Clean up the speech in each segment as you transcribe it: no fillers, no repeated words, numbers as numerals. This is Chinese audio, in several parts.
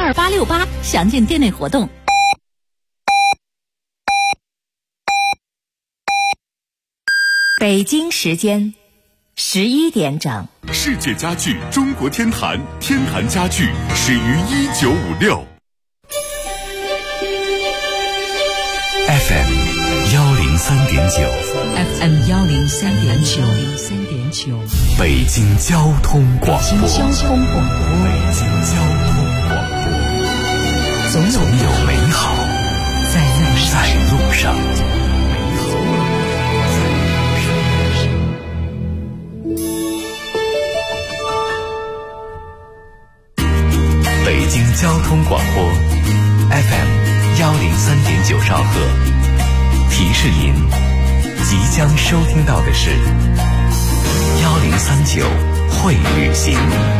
2868，详见店内活动。北京时间11点整。 世界家具中国天坛，天坛家具始于1956。FM 103.9，FM 103.9， 北京交通广播，总有美好在路上。北京交通广播 FM 103.9兆赫，提示您即将收听到的是1039会旅行。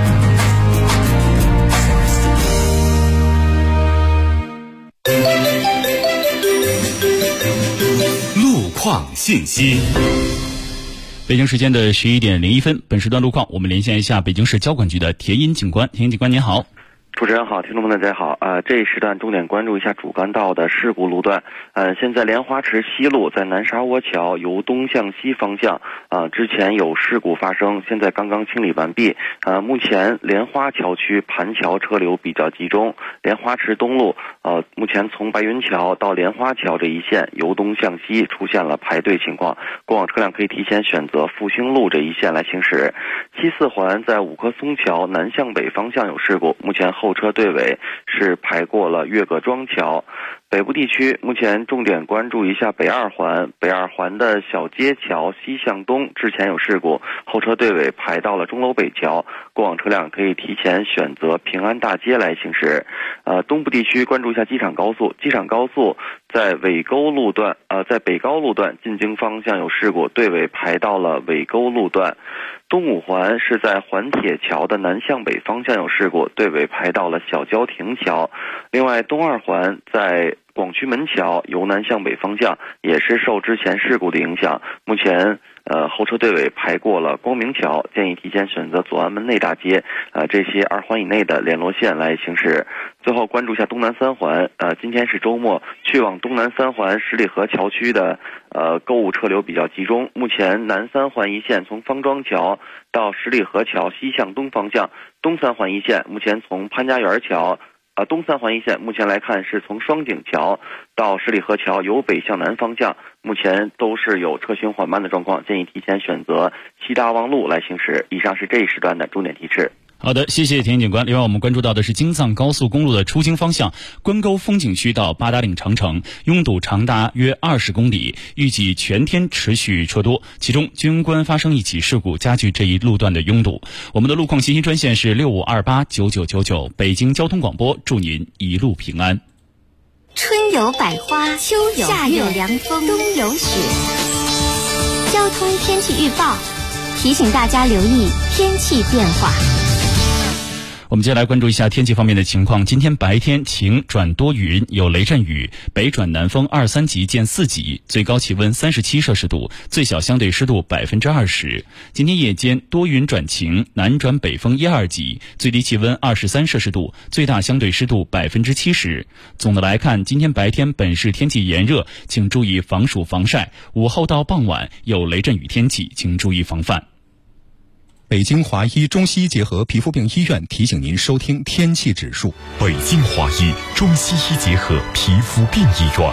路况信息。 北京时间的11点01分，本时段路况我们连线一下北京市交管局的田音警官。田音警官您好。 主持人好，听众们大家好。这一时段重点关注一下主干道的事故路段。现在莲花池西路在南沙窝桥由东向西方向，之前有事故发生，现在刚刚清理完毕。目前莲花桥区盘桥车流比较集中。莲花池东路，目前从白云桥到莲花桥这一线由东向西出现了排队情况，过往车辆可以提前选择复兴路这一线来行驶。7-4环在五棵松桥南向北方向有事故，目前后车队尾是排过了岳各庄桥。北部地区目前重点关注一下北二环的小街桥西向东之前有事故，后车队尾排到了钟楼北桥，过往车辆可以提前选择平安大街来行驶。东部地区关注一下机场高速在北高路段进京方向有事故，队尾排到了尾沟路段。东五环是在环铁桥的南向北方向有事故，队尾排到了小郊亭桥。另外东二环在广渠门桥由南向北方向也是受之前事故的影响，目前后车队尾排过了光明桥，建议提前选择左安门内大街这些2环以内的联络线来行驶。最后关注一下东南3环，今天是周末，去往东南3环十里河桥区的购物车流比较集中。目前南3环一线从方庄桥到十里河桥西向东方向，东3环一线目前从潘家园桥东3环一线目前来看是从双井桥到十里河桥由北向南方向，目前都是有车行缓慢的状况，建议提前选择西大望路来行驶。以上是这一时段的重点提示。 好的，谢谢田音警官。另外我们关注到的是京藏高速公路的出京方向关沟风景区到八达岭长城，拥堵长达约20公里，预计全天持续车多，其中军关发生一起事故，加剧这一路段的拥堵。我们的路况信息专线是65289999，北京交通广播，祝您一路平安。 春有百花，秋有夏有凉风，冬有雪。交通天气预报提醒大家留意天气变化。 我们接下来关注一下天气方面的情况。今天白天晴转多云，有雷阵雨，北转南风2、3级见4级，最高气温37摄氏度，最小相对湿度20%。今天夜间多云转晴，南转北风1、2级，最低气温23摄氏度，最大相对湿度70%。总的来看，今天白天本市天气炎热，请注意防暑防晒，午后到傍晚有雷阵雨天气，请注意防范。 北京华医中西医结合皮肤病医院提醒您收听天气指数。 北京华医中西医结合皮肤病医院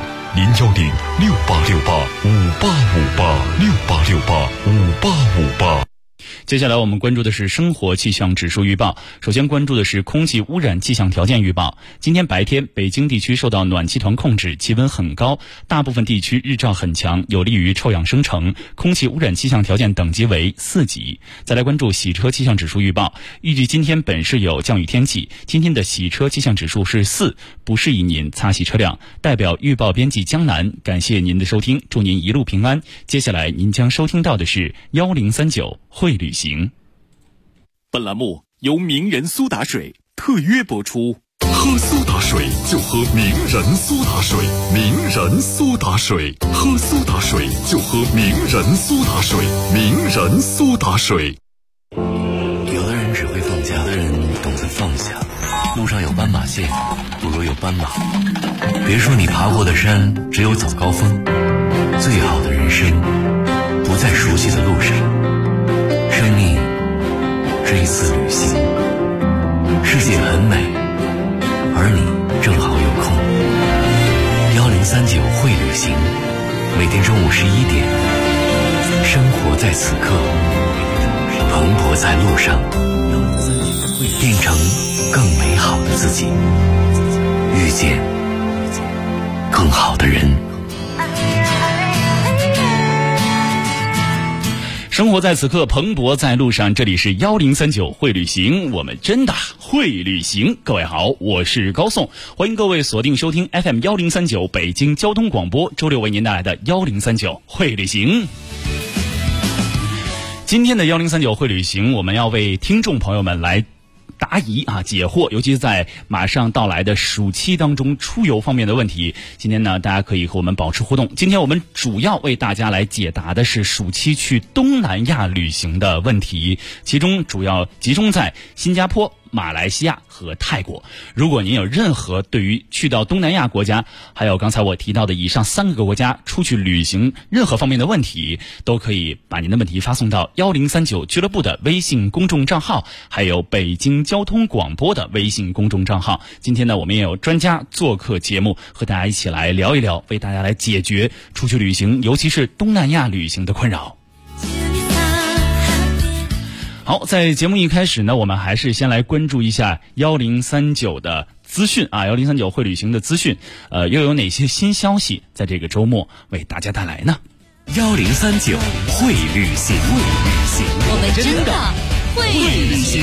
，0868585858，68685858。 接下来我们关注的是生活气象指数预报。首先关注的是空气污染气象条件预报。今天白天，北京地区受到暖气团控制，气温很高，大部分地区日照很强，有利于臭氧生成，空气污染气象条件等级为4级。再来关注洗车气象指数预报。预计今天本市有降雨天气，今天的洗车气象指数是4，不适宜您擦洗车辆。代表预报编辑江南，感谢您的收听，祝您一路平安。接下来您将收听到的是1039会旅行。 本栏目由名人苏打水特约播出。喝苏打水就喝名人苏打水，名人苏打水，喝苏打水就喝名人苏打水，名人苏打水。 有的人只会放假，有的人懂得放下。 路上有斑马线，不如有斑马。别说你爬过的山只有早高峰，最好的人生不在熟悉的路上。生命是一次旅行，世界很美，而你正好有空。1039会旅行，每天中午11点，生活在此刻，蓬勃在路上，变成更美好的自己，遇见更好的人。 生活在此刻，蓬勃在路上。这里是1039会旅行，我们真的会旅行。各位好，我是高颂，欢迎各位锁定收听 FM 1039北京交通广播，周六为您带来的1039会旅行。今天的1039会旅行，我们要为听众朋友们来答疑解惑，尤其是在马上到来的暑期当中出游方面的问题。今天呢，大家可以和我们保持互动。今天我们主要为大家来解答的是暑期去东南亚旅行的问题，其中主要集中在新加坡、马来西亚和泰国。如果您有任何对于去到东南亚国家，还有刚才我提到的以上3个国家出去旅行任何方面的问题，都可以把您的问题发送到1039俱乐部的微信公众账号，还有北京交通广播的微信公众账号。今天呢，我们也有专家做客节目，和大家一起来聊一聊，为大家来解决出去旅行，尤其是东南亚旅行的困扰。好，在节目一开始呢，我们还是先来关注一下1039的资讯1039会旅行的资讯，又有哪些新消息在这个周末为大家带来呢 ？1039会旅行， 我们真的会旅行。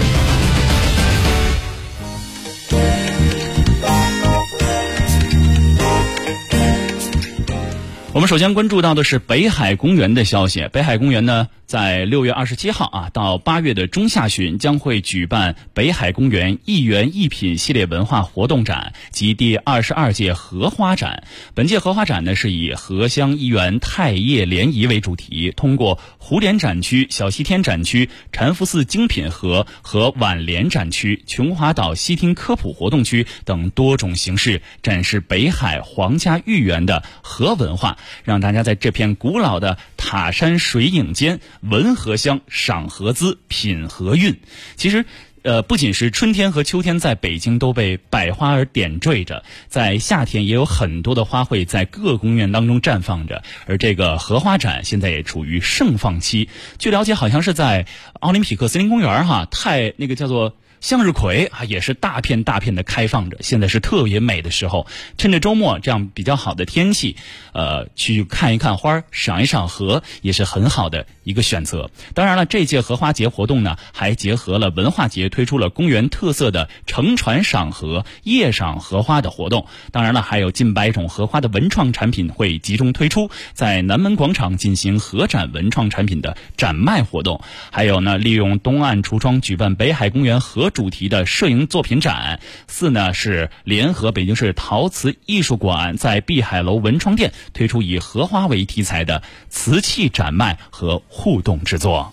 我们首先关注到的是北海公园的消息。北海公园呢，在6月27号到8月的中下旬将会举办北海公园一园一品系列文化活动展及第22届荷花展。本届荷花展呢，是以荷香一园太液联谊为主题，通过湖莲展区、小西天展区、禅福寺精品河和挽莲展区、琼华岛西厅科普活动区等多种形式展示北海皇家御园的荷文化，让大家在这片古老的塔山水影间闻荷香、赏荷姿、品荷韵。其实不仅是春天和秋天在北京都被百花而点缀着，在夏天也有很多的花卉在各公园当中绽放着，而这个荷花展现在也处于盛放期。据了解，好像是在奥林匹克森林公园那个叫做向日葵也是大片大片的开放着，现在是特别美的时候。趁着周末这样比较好的天气，去看一看花，赏一赏荷，也是很好的一个选择。当然了，这届荷花节活动呢，还结合了文化节，推出了公园特色的乘船赏荷、夜赏荷花的活动。当然了，还有近100种荷花的文创产品会集中推出，在南门广场进行荷展文创产品的展卖活动。还有呢，利用东岸橱窗举办北海公园荷主题的摄影作品展。4呢，是联合北京市陶瓷艺术馆在碧海楼文创店推出以荷花为题材的瓷器展卖和互动制作。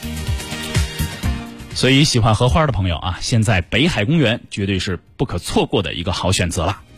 所以喜欢荷花的朋友现在北海公园绝对是不可错过的一个好选择了。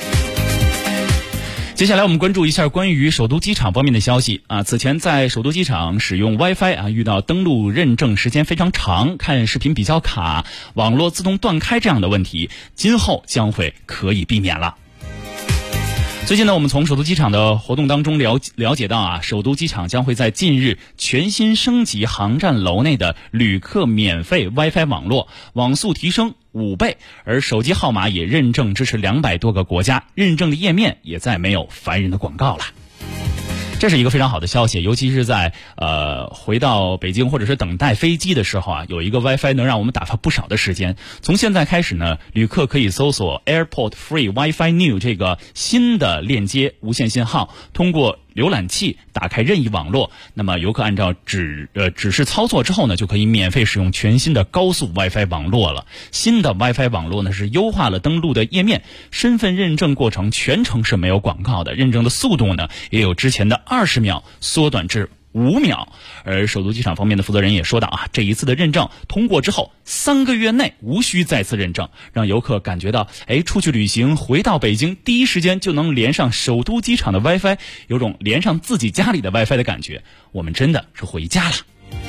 接下来我们关注一下关于首都机场方面的消息此前在首都机场使用 WiFi 遇到登录认证时间非常长、看视频比较卡、网络自动断开这样的问题，今后将会可以避免了。最近呢，我们从首都机场的活动当中了解到首都机场将会在近日全新升级航站楼内的旅客免费 WiFi 网络，网速提升5倍，而手机号码也认证支持200多个国家，认证的页面也再没有烦人的广告了。这是一个非常好的消息，尤其是在回到北京或者是等待飞机的时候有一个 WiFi 能让我们打发不少的时间。从现在开始呢，旅客可以搜索 Airport Free WiFi New 这个新的链接无线信号，通过浏览器打开任意网络，那么游客按照指示操作之后呢，就可以免费使用全新的高速 WiFi 网络了。新的 WiFi 网络呢是优化了登录的页面，身份认证过程全程是没有广告的，认证的速度呢也有之前的20秒缩短至 5秒。而首都机场方面的负责人也说到啊，这一次的认证通过之后，3个月内无需再次认证，让游客感觉到出去旅行回到北京第一时间就能连上首都机场的 WiFi， 有种连上自己家里的 WiFi 的感觉，我们真的是回家了。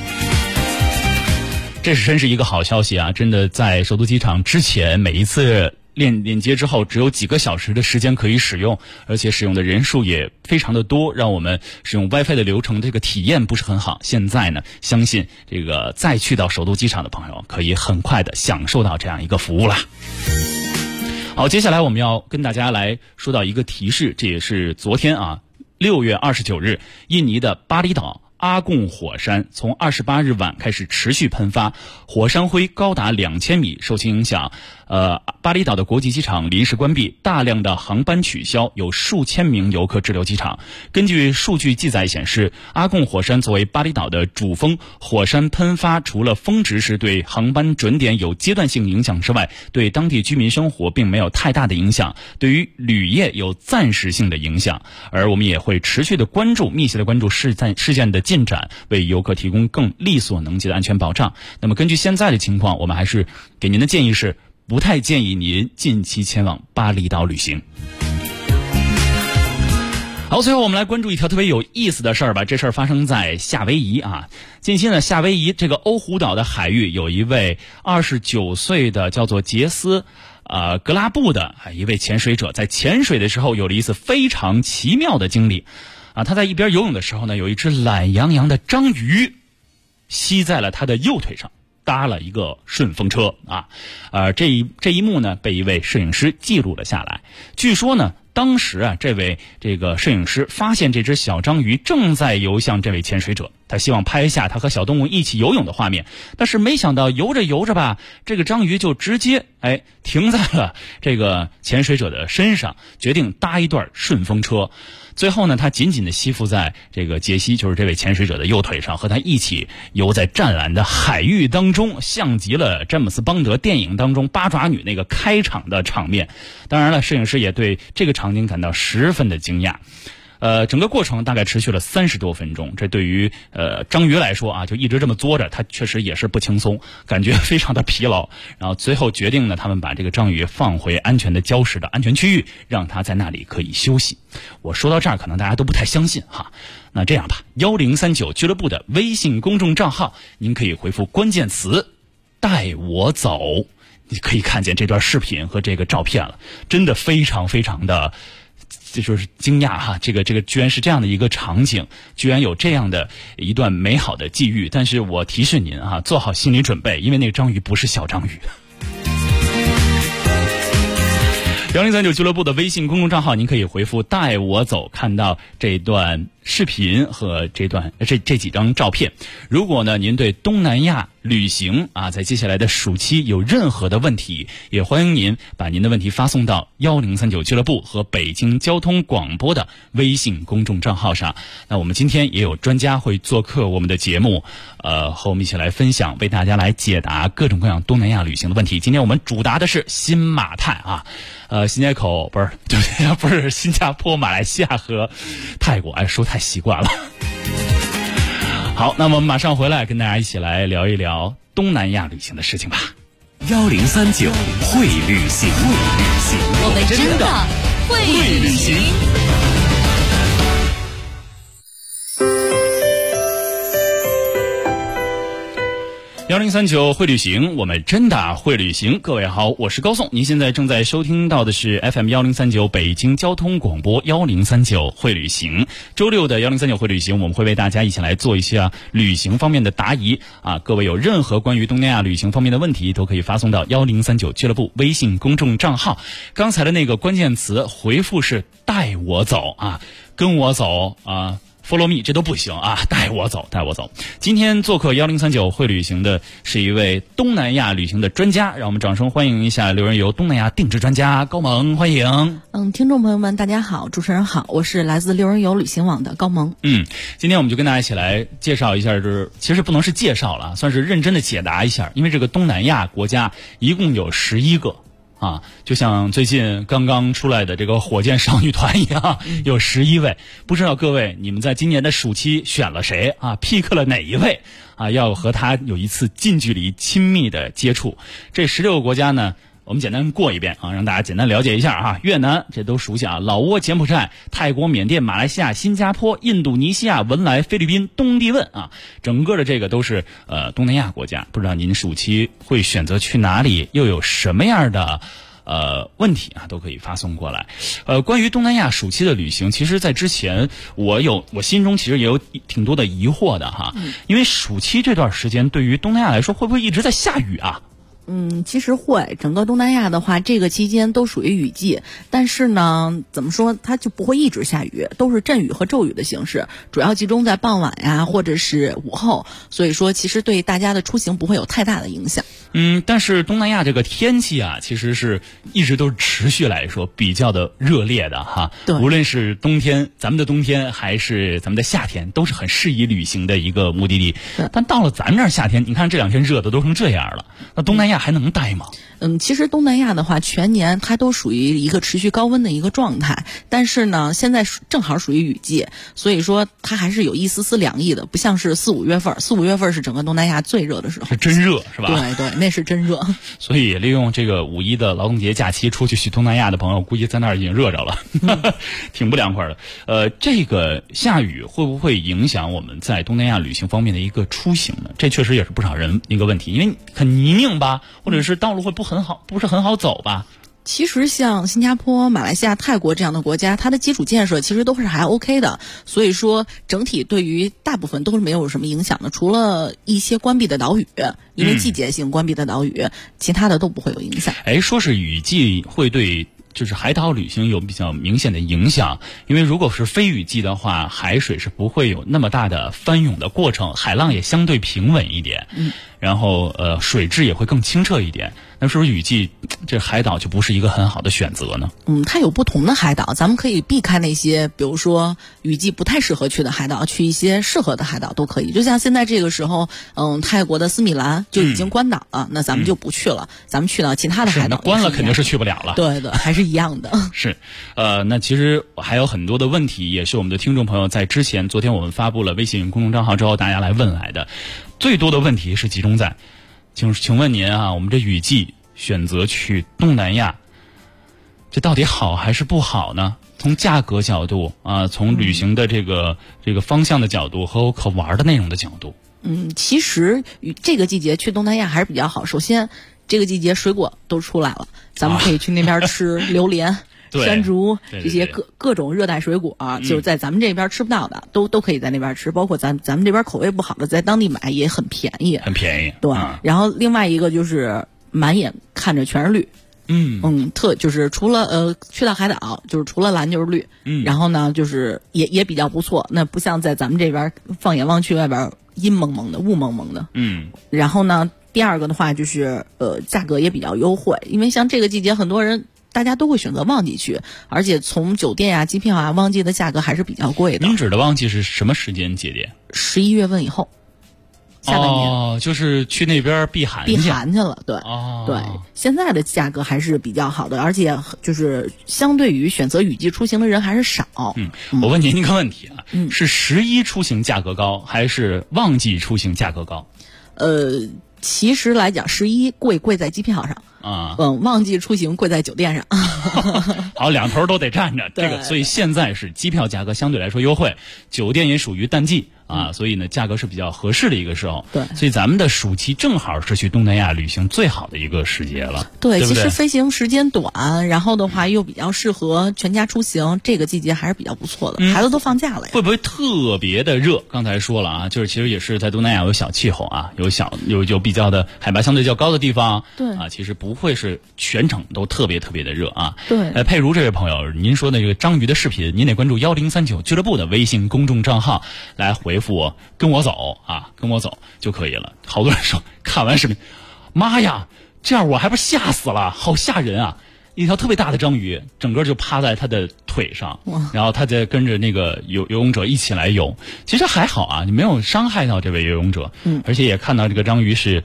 这是真是一个好消息啊！真的在首都机场之前每一次链接之后只有几个小时的时间可以使用，而且使用的人数也非常的多，让我们使用 WiFi 的流程这个体验不是很好。现在呢，相信这个再去到首都机场的朋友可以很快的享受到这样一个服务啦。好，接下来我们要跟大家来说到一个提示，这也是昨天啊6月29日印尼的巴厘岛阿贡火山从28日晚开始持续喷发，火山灰高达2000米，受其影响巴厘岛的国际机场临时关闭，大量的航班取消，有数千名游客滞留机场。根据数据记载显示，阿贡火山作为巴厘岛的主峰，火山喷发除了峰值是对航班准点有阶段性影响之外，对当地居民生活并没有太大的影响，对于旅业有暂时性的影响。而我们也会持续的关注，密切的关注事件的进展，为游客提供更力所能及的安全保障。那么根据现在的情况，我们还是给您的建议是，不太建议您近期前往巴厘岛旅行。好，最后我们来关注一条特别有意思的事儿吧。这事儿发生在夏威夷啊。近期呢，夏威夷这个欧胡岛的海域有一位29岁的叫做杰斯格拉布的一位潜水者，在潜水的时候有了一次非常奇妙的经历啊。他在一边游泳的时候呢，有一只懒洋洋的章鱼吸在了他的右腿上，搭了一个顺风车啊。这一幕呢，被一位摄影师记录了下来。据说呢，当时啊，这位摄影师发现这只小章鱼正在游向这位潜水者，他希望拍下他和小动物一起游泳的画面，但是没想到游着游着吧，这个章鱼就直接停在了这个潜水者的身上，决定搭一段顺风车。最后呢，他紧紧地吸附在这个杰西，就是这位潜水者的右腿上，和他一起游在湛蓝的海域当中，像极了詹姆斯邦德电影当中八爪女那个开场的场面。当然了，摄影师也对这个场景感到十分的惊讶。整个过程大概持续了30多分钟，这对于章鱼来说啊，就一直这么作着，它确实也是不轻松，感觉非常的疲劳。然后最后决定呢，他们把这个章鱼放回安全的礁石的安全区域，让它在那里可以休息。我说到这儿，可能大家都不太相信哈。那这样吧，1039俱乐部的微信公众账号，您可以回复关键词“带我走”，你可以看见这段视频和这个照片了，真的非常非常的。这就是惊讶哈，这个居然是这样的一个场景，居然有这样的一段美好的际遇。但是我提示您啊，做好心理准备，因为那个章鱼不是小章鱼。1039俱乐部的微信公众账号，您可以回复带我走，看到这段视频和这几张照片。如果呢您对东南亚旅行啊，在接下来的暑期有任何的问题，也欢迎您把您的问题发送到1039俱乐部和北京交通广播的微信公众账号上。那我们今天也有专家会做客我们的节目，和我们一起来分享，为大家来解答各种各样东南亚旅行的问题。今天我们主答的是新马泰啊，新街口不是新加坡、马来西亚和泰国，说太习惯了。好，那么我们马上回来跟大家一起来聊一聊东南亚旅行的事情吧。 1039会旅行， 我们真的会旅行。 1039会旅行，我们真的会旅行。各位好，我是高颂，您现在正在收听到的是 FM 1039北京交通广播1039会旅行。周六的1039会旅行，我们会为大家一起来做一些旅行方面的答疑啊。各位有任何关于东南亚旅行方面的问题，都可以发送到1039俱乐部微信公众账号。刚才的那个关键词回复是带我走啊，跟我走啊。Follow me， 这都不行啊！带我走，带我走。今天做客1039会旅行的是一位东南亚旅行的专家，让我们掌声欢迎一下刘仁游东南亚定制专家高萌，欢迎。 听众朋友们，大家好，主持人好，我是来自刘仁游旅行网的高萌。 今天我们就跟大家一起来介绍一下，其实不能是介绍了，算是认真的解答一下，因为这个东南亚国家一共有11个。 啊，就像最近刚刚出来的这个火箭少女团一样，有11位。不知道各位你们在今年的暑期选了谁啊？pick 了哪一位啊？要和他有一次近距离亲密的接触。这16个国家呢，我们简单过一遍啊，让大家简单了解一下啊。越南这都熟悉啊，老挝、柬埔寨、泰国、缅甸、马来西亚、新加坡、印度尼西亚、文莱、菲律宾、东帝汶啊，整个的这个都是东南亚国家。不知道您暑期会选择去哪里，又有什么样的问题啊，都可以发送过来。关于东南亚暑期的旅行，其实在之前我心中其实也有挺多的疑惑的哈，因为暑期这段时间对于东南亚来说，会不会一直在下雨啊？ 其实会，整个东南亚的话，这个期间都属于雨季，但是呢，怎么说，它就不会一直下雨，都是阵雨和骤雨的形式，主要集中在傍晚呀，或者是午后，所以说其实对大家的出行不会有太大的影响。 但是东南亚这个天气啊，其实是一直都是持续来说比较的热烈的哈。 对， 无论是冬天，咱们的冬天还是咱们的夏天，都是很适宜旅行的一个目的地。但到了咱这儿夏天，你看这2天热的都成这样了，那东南亚还能待吗？ 其实东南亚的话，全年它都属于一个持续高温的一个状态，但是呢，现在正好属于雨季，所以说它还是有一丝丝凉意的，不像是4、5月份，4、5月份是整个东南亚最热的时候， 是真热是吧？ 对对，那是真热。 所以利用这个5一的劳动节假期出去东南亚的朋友，估计在那儿已经热着了，挺不凉快的。这个下雨会不会影响我们在东南亚旅行方面的一个出行呢？这确实也是不少人一个问题，因为很泥泞吧，或者是道路会不是很好走吧。 其实像新加坡、马来西亚、泰国这样的国家，它的基础建设其实都是还 OK 的，所以说整体对于大部分都是没有什么影响的，除了一些关闭的岛屿，因为季节性关闭的岛屿，其他的都不会有影响。 说是雨季会对就是海岛旅行有比较明显的影响，因为如果是非雨季的话，海水是不会有那么大的翻涌的过程，海浪也相对平稳一点，然后水质也会更清澈一点。那是不是雨季这海岛就不是一个很好的选择呢？ 它有不同的海岛，咱们可以避开那些比如说雨季不太适合去的海岛，去一些适合的海岛都可以。就像现在这个时候，泰国的斯米兰就已经关岛了，那咱们就不去了，咱们去到其他的海岛。 关了肯定是去不了了。 对对，还是一样的。 是，那其实还有很多的问题，也是我们的听众朋友在昨天我们发布了微信公众账号之后，大家来问来的。最多的问题是集中在，请问您啊，我们这雨季选择去东南亚，这到底好还是不好呢？从价格角度啊，从旅行的这个方向的角度和可玩的内容的角度。 其实这个季节去东南亚还是比较好。首先，这个季节水果都出来了，咱们可以去那边吃榴莲。山竹这些各种热带水果，就是在咱们这边吃不到的，都可以在那边吃。包括咱们这边口味不好的，在当地买也很便宜，对。然后另外一个就是满眼看着全是绿，就是除了去到海岛，就是除了蓝就是绿，然后呢就是也比较不错。那不像在咱们这边放眼望去外边阴蒙蒙的雾蒙蒙的，然后呢第二个的话就是价格也比较优惠，因为像这个季节很多人。大家都会选择旺季去，而且从酒店啊、机票啊，旺季的价格还是比较贵的。 您指的旺季是什么时间节点 ？11月份以后，下半年。 就是去那边避寒去了，对。对，现在的价格还是比较好的，而且就是相对于选择雨季出行的人还是少。 我问您一个问题啊，是11出行价格高，还是旺季出行价格高？ 其实来讲，11贵在机票上。旺季出行贵在酒店上。 好，两头都得占着这个，所以现在是机票价格相对来说优惠，酒店也属于淡季所以呢价格是比较合适的一个时候。 对， 所以咱们的暑期正好是去东南亚旅行最好的一个时节了。 对， 其实飞行时间短，然后的话又比较适合全家出行，这个季节还是比较不错的。孩子都放假了呀。 会不会特别的热？刚才说了啊，就是其实也是在东南亚有小气候啊，有比较的海拔相对较高的地方。 对其实不会是全程都特别的热啊。 对。 佩如这位朋友，您说的这个章鱼的视频，您得关注1039俱乐部的微信公众账号来回复我跟我走就可以了。好多人说看完视频，妈呀，这样我还不吓死了，好吓人啊！一条特别大的章鱼，整个就趴在他的腿上，然后他再跟着那个游泳者一起来游。其实还好啊，你没有伤害到这位游泳者，而且也看到这个章鱼是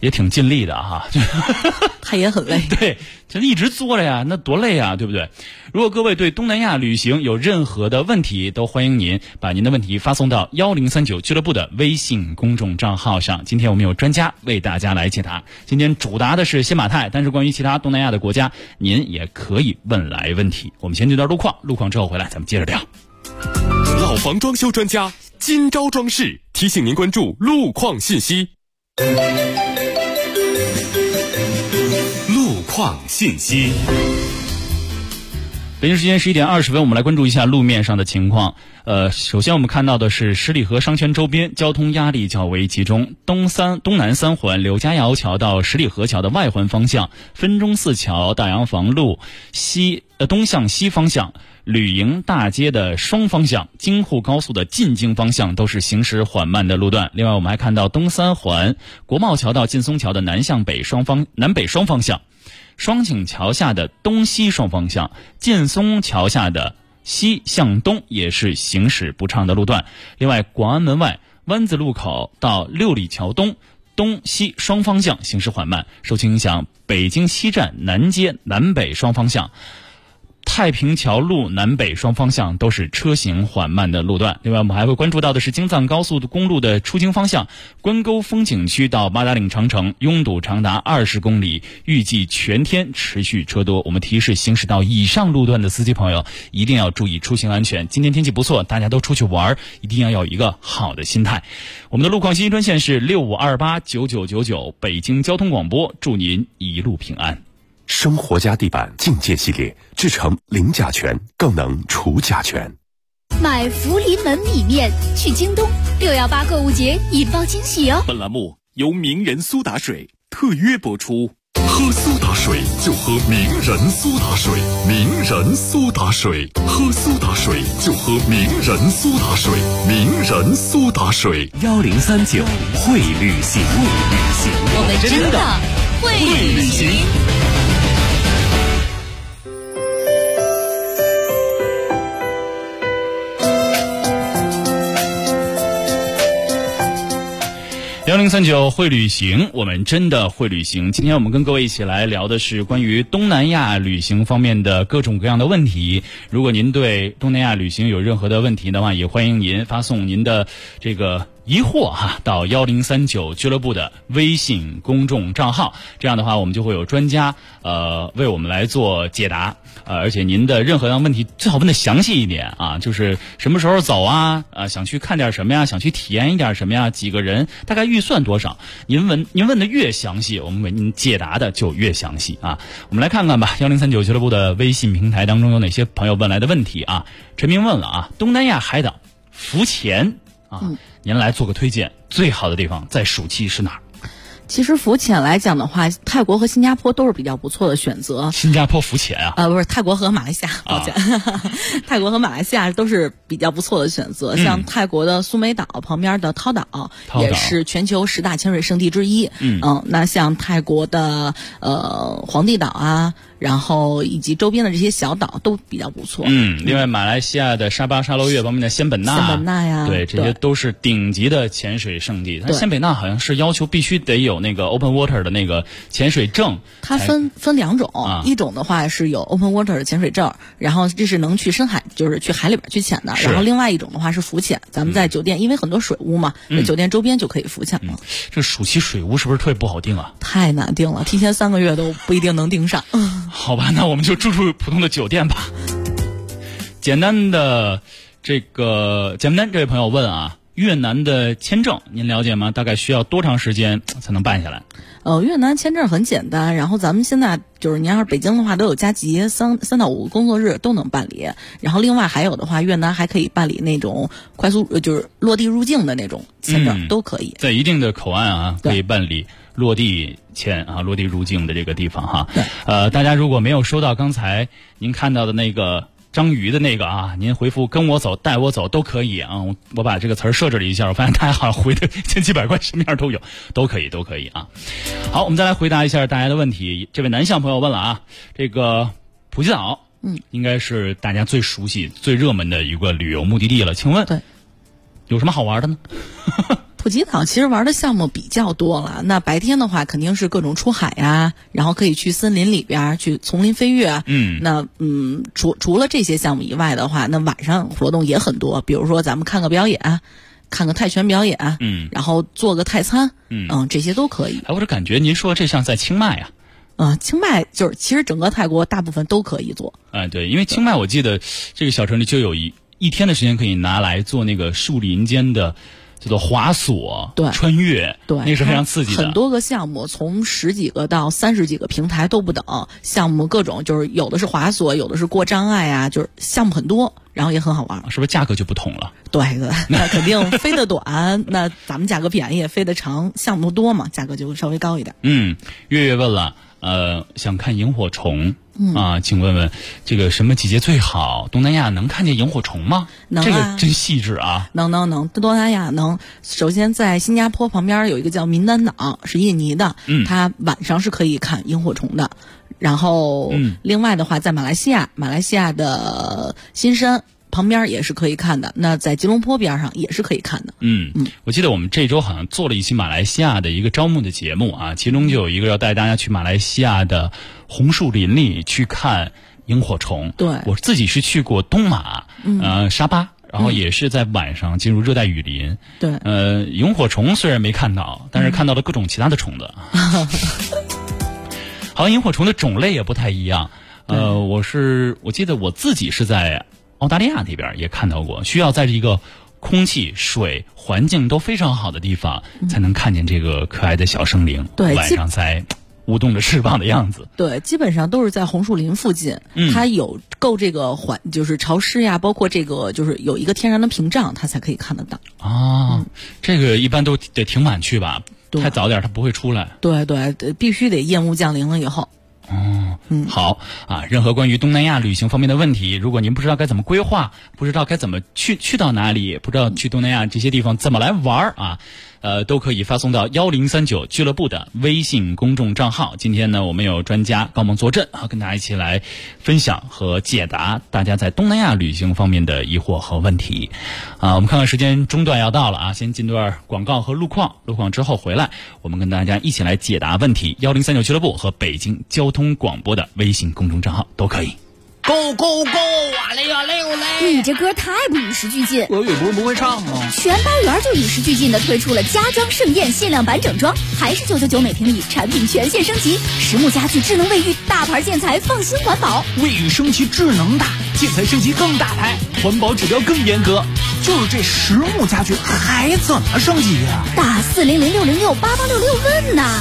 也挺尽力的哈。 他也很累。 对，就一直坐着呀，那多累啊，对不对？如果各位对东南亚旅行有任何的问题，都欢迎您把您的问题发送到1039俱乐部的微信公众账号上。今天我们有专家为大家来解答。今天主答的是新马泰，但是关于其他东南亚的国家，您也可以问来问题。我们先这段路况之后回来咱们接着聊。 老房装修专家今朝装饰提醒您关注路况信息。路况信息。 北京时间11点20分，我们来关注一下路面上的情况。首先我们看到的是十里河商圈周边交通压力较为集中，东南三环柳家窑桥到十里河桥的外环方向，分钟寺桥大洋房路东向西方向，旅营大街的双方向，京沪高速的进京方向都是行驶缓慢的路段。另外我们还看到东三环国贸桥到劲松桥的南北双方向，双井桥下的东西双方向，劲松桥下的西向东也是行驶不畅的路段。另外广安门外湾子路口到六里桥东西双方向行驶缓慢。受其影响，北京西站南街南北双方向，太平桥路南北双方向都是车行缓慢的路段。另外我们还会关注到的是京藏高速公路的出京方向，关沟风景区到八达岭长城拥堵长达20公里，预计全天持续车多。我们提示行驶到以上路段的司机朋友一定要注意出行安全。今天天气不错，大家都出去玩，一定要有一个好的心态。我们的路况信息专线是65289999，北京交通广播，祝您一路平安。 生活家地板境界系列，制成零甲醛，更能除甲醛。 买福临门米面去京东，618购物节引爆惊喜哦！ 本栏目由名人苏打水特约播出。喝苏打水就喝名人苏打水，名人苏打水，喝苏打水就喝名人苏打水，名人苏打水。 1039会旅行， 我们真的会旅行。 1039会旅行，我们真的会旅行。今天我们跟各位一起来聊的是关于东南亚旅行方面的各种各样的问题。如果您对东南亚旅行有任何的问题的话，也欢迎您发送您的这个疑惑到1039俱乐部的微信公众账号。这样的话我们就会有专家为我们来做解答。而且您的任何样问题最好问的详细一点啊，就是什么时候走啊，想去看点什么呀，想去体验一点什么呀，几个人，大概预算多少，您问的越详细，我们为您解答的就越详细啊。我们来看看吧，1039俱乐部的微信平台当中有哪些朋友问来的问题啊。陈明问了啊，东南亚海岛浮潜您来做个推荐，最好的地方在暑期是哪儿？ 其实浮潜来讲的话，泰国和新加坡都是比较不错的选择。 新加坡浮潜啊？ 不是，泰国和马来西亚，抱歉，泰国和马来西亚都是比较不错的选择。像泰国的苏梅岛旁边的涛岛也是全球10大潜水胜地之一。那像泰国的皇帝岛啊，然后以及周边的这些小岛都比较不错。 另外马来西亚的沙巴沙捞越旁边的仙本那呀， 对，这些都是顶级的潜水胜地。但仙本那好像是要求必须得有那个 open water 的那个潜水证。 它分两种，一种的话是有 open water 的潜水证，然后这是能去深海，就是去海里边去潜的。然后另外一种的话是浮潜，咱们在酒店，因为很多水屋嘛，在酒店周边就可以浮潜了。 这暑期水屋是不是特别不好订啊？ 太难订了，提前3个月都不一定能订上。 好吧，那我们就住普通的酒店吧。简单这位朋友问啊，越南的签证您了解吗？大概需要多长时间才能办下来？ 越南签证很简单，然后咱们现在就是您要是北京的话都有加急，3到5个工作日都能办理。然后另外还有的话，越南还可以办理那种快速就是落地入境的那种签证，都可以。 在一定的口岸可以办理落地签落地入境的这个地方大家如果没有收到刚才您看到的那个章鱼的那个您回复跟我走带我走都可以我把这个词儿设置了一下，我发现大家好像回的千奇百怪，什么样都有，都可以好，我们再来回答一下大家的问题。这位南向朋友问了这个普吉岛应该是大家最熟悉最热门的一个旅游目的地了，请问有什么好玩的呢？ 普吉岛其实玩的项目比较多了。那白天的话肯定是各种出海呀，然后可以去森林里边去丛林飞跃。那除了这些项目以外的话，那晚上活动也很多，比如说咱们看个表演，看个泰拳表演，然后做个泰餐，这些都可以。 我这感觉您说这像在清迈啊？ 清迈就是其实整个泰国大部分都可以做。 对，因为清迈我记得这个小城里就有一天的时间可以拿来做那个树林间的叫做滑索， 对， 穿越， 对， 那是非常刺激的。 很多个项目，从10几个到30几个平台都不等，项目各种，就是有的是滑索，有的是过障碍啊，就是项目很多，然后也很好玩。 是不是价格就不同了？ 对，那肯定飞得短，那咱们价格便宜；飞得长，项目多嘛，价格就稍微高一点。 月月问了，想看萤火虫。请问问这个什么季节最好？东南亚能看见萤火虫吗？ 能啊， 这个真细致啊！ 能，东南亚能。首先在新加坡旁边有一个叫民丹岛，是印尼的，它晚上是可以看萤火虫的。然后，另外的话，在马来西亚的新山旁边也是可以看的。那在吉隆坡边上也是可以看的。 我记得我们这周好像做了一期马来西亚的一个招募的节目啊，其中就有一个要带大家去马来西亚的红树林里去看萤火虫。 对， 我自己是去过东马，沙巴，然后也是在晚上进入热带雨林。 对， 萤火虫虽然没看到，但是看到了各种其他的虫子。好像萤火虫的种类也不太一样。我记得我自己是在澳大利亚那边也看到过，需要在一个空气、水、环境都非常好的地方，才能看见这个可爱的小生灵。 对， 晚上才舞动着翅膀的样子。 对，基本上都是在红树林附近，它有够这个就是潮湿呀，包括这个就是有一个天然的屏障，它才可以看得到。 这个一般都得挺晚去吧？太早点它不会出来。 对，必须得夜幕降临了以后。 好啊！任何关于东南亚旅行方面的问题，如果您不知道该怎么规划，不知道该怎么去到哪里，不知道去东南亚这些地方怎么来玩啊，都可以发送到1039俱乐部的微信公众账号。今天呢，我们有专家高萌坐镇啊，跟大家一起来分享和解答大家在东南亚旅行方面的疑惑和问题。我们看看时间中段要到了啊，先进段广告和路况之后回来，我们跟大家一起来解答问题。1039俱乐部和北京交通广播的微信公众账号都可以。 Go go go！ 哇嘞哇嘞哇嘞！ 你这歌太不与时俱进。 俄语不是不会唱吗？ 全包圆就与时俱进的推出了家装盛宴限量版整装，还是999每平米，产品全线升级，实木家具、智能卫浴，大牌建材，放心环保。 卫浴升级智能大，建材升级更大牌，环保指标更严格。就是这实木家具还怎么升级呀？ 打400-606-8866问呐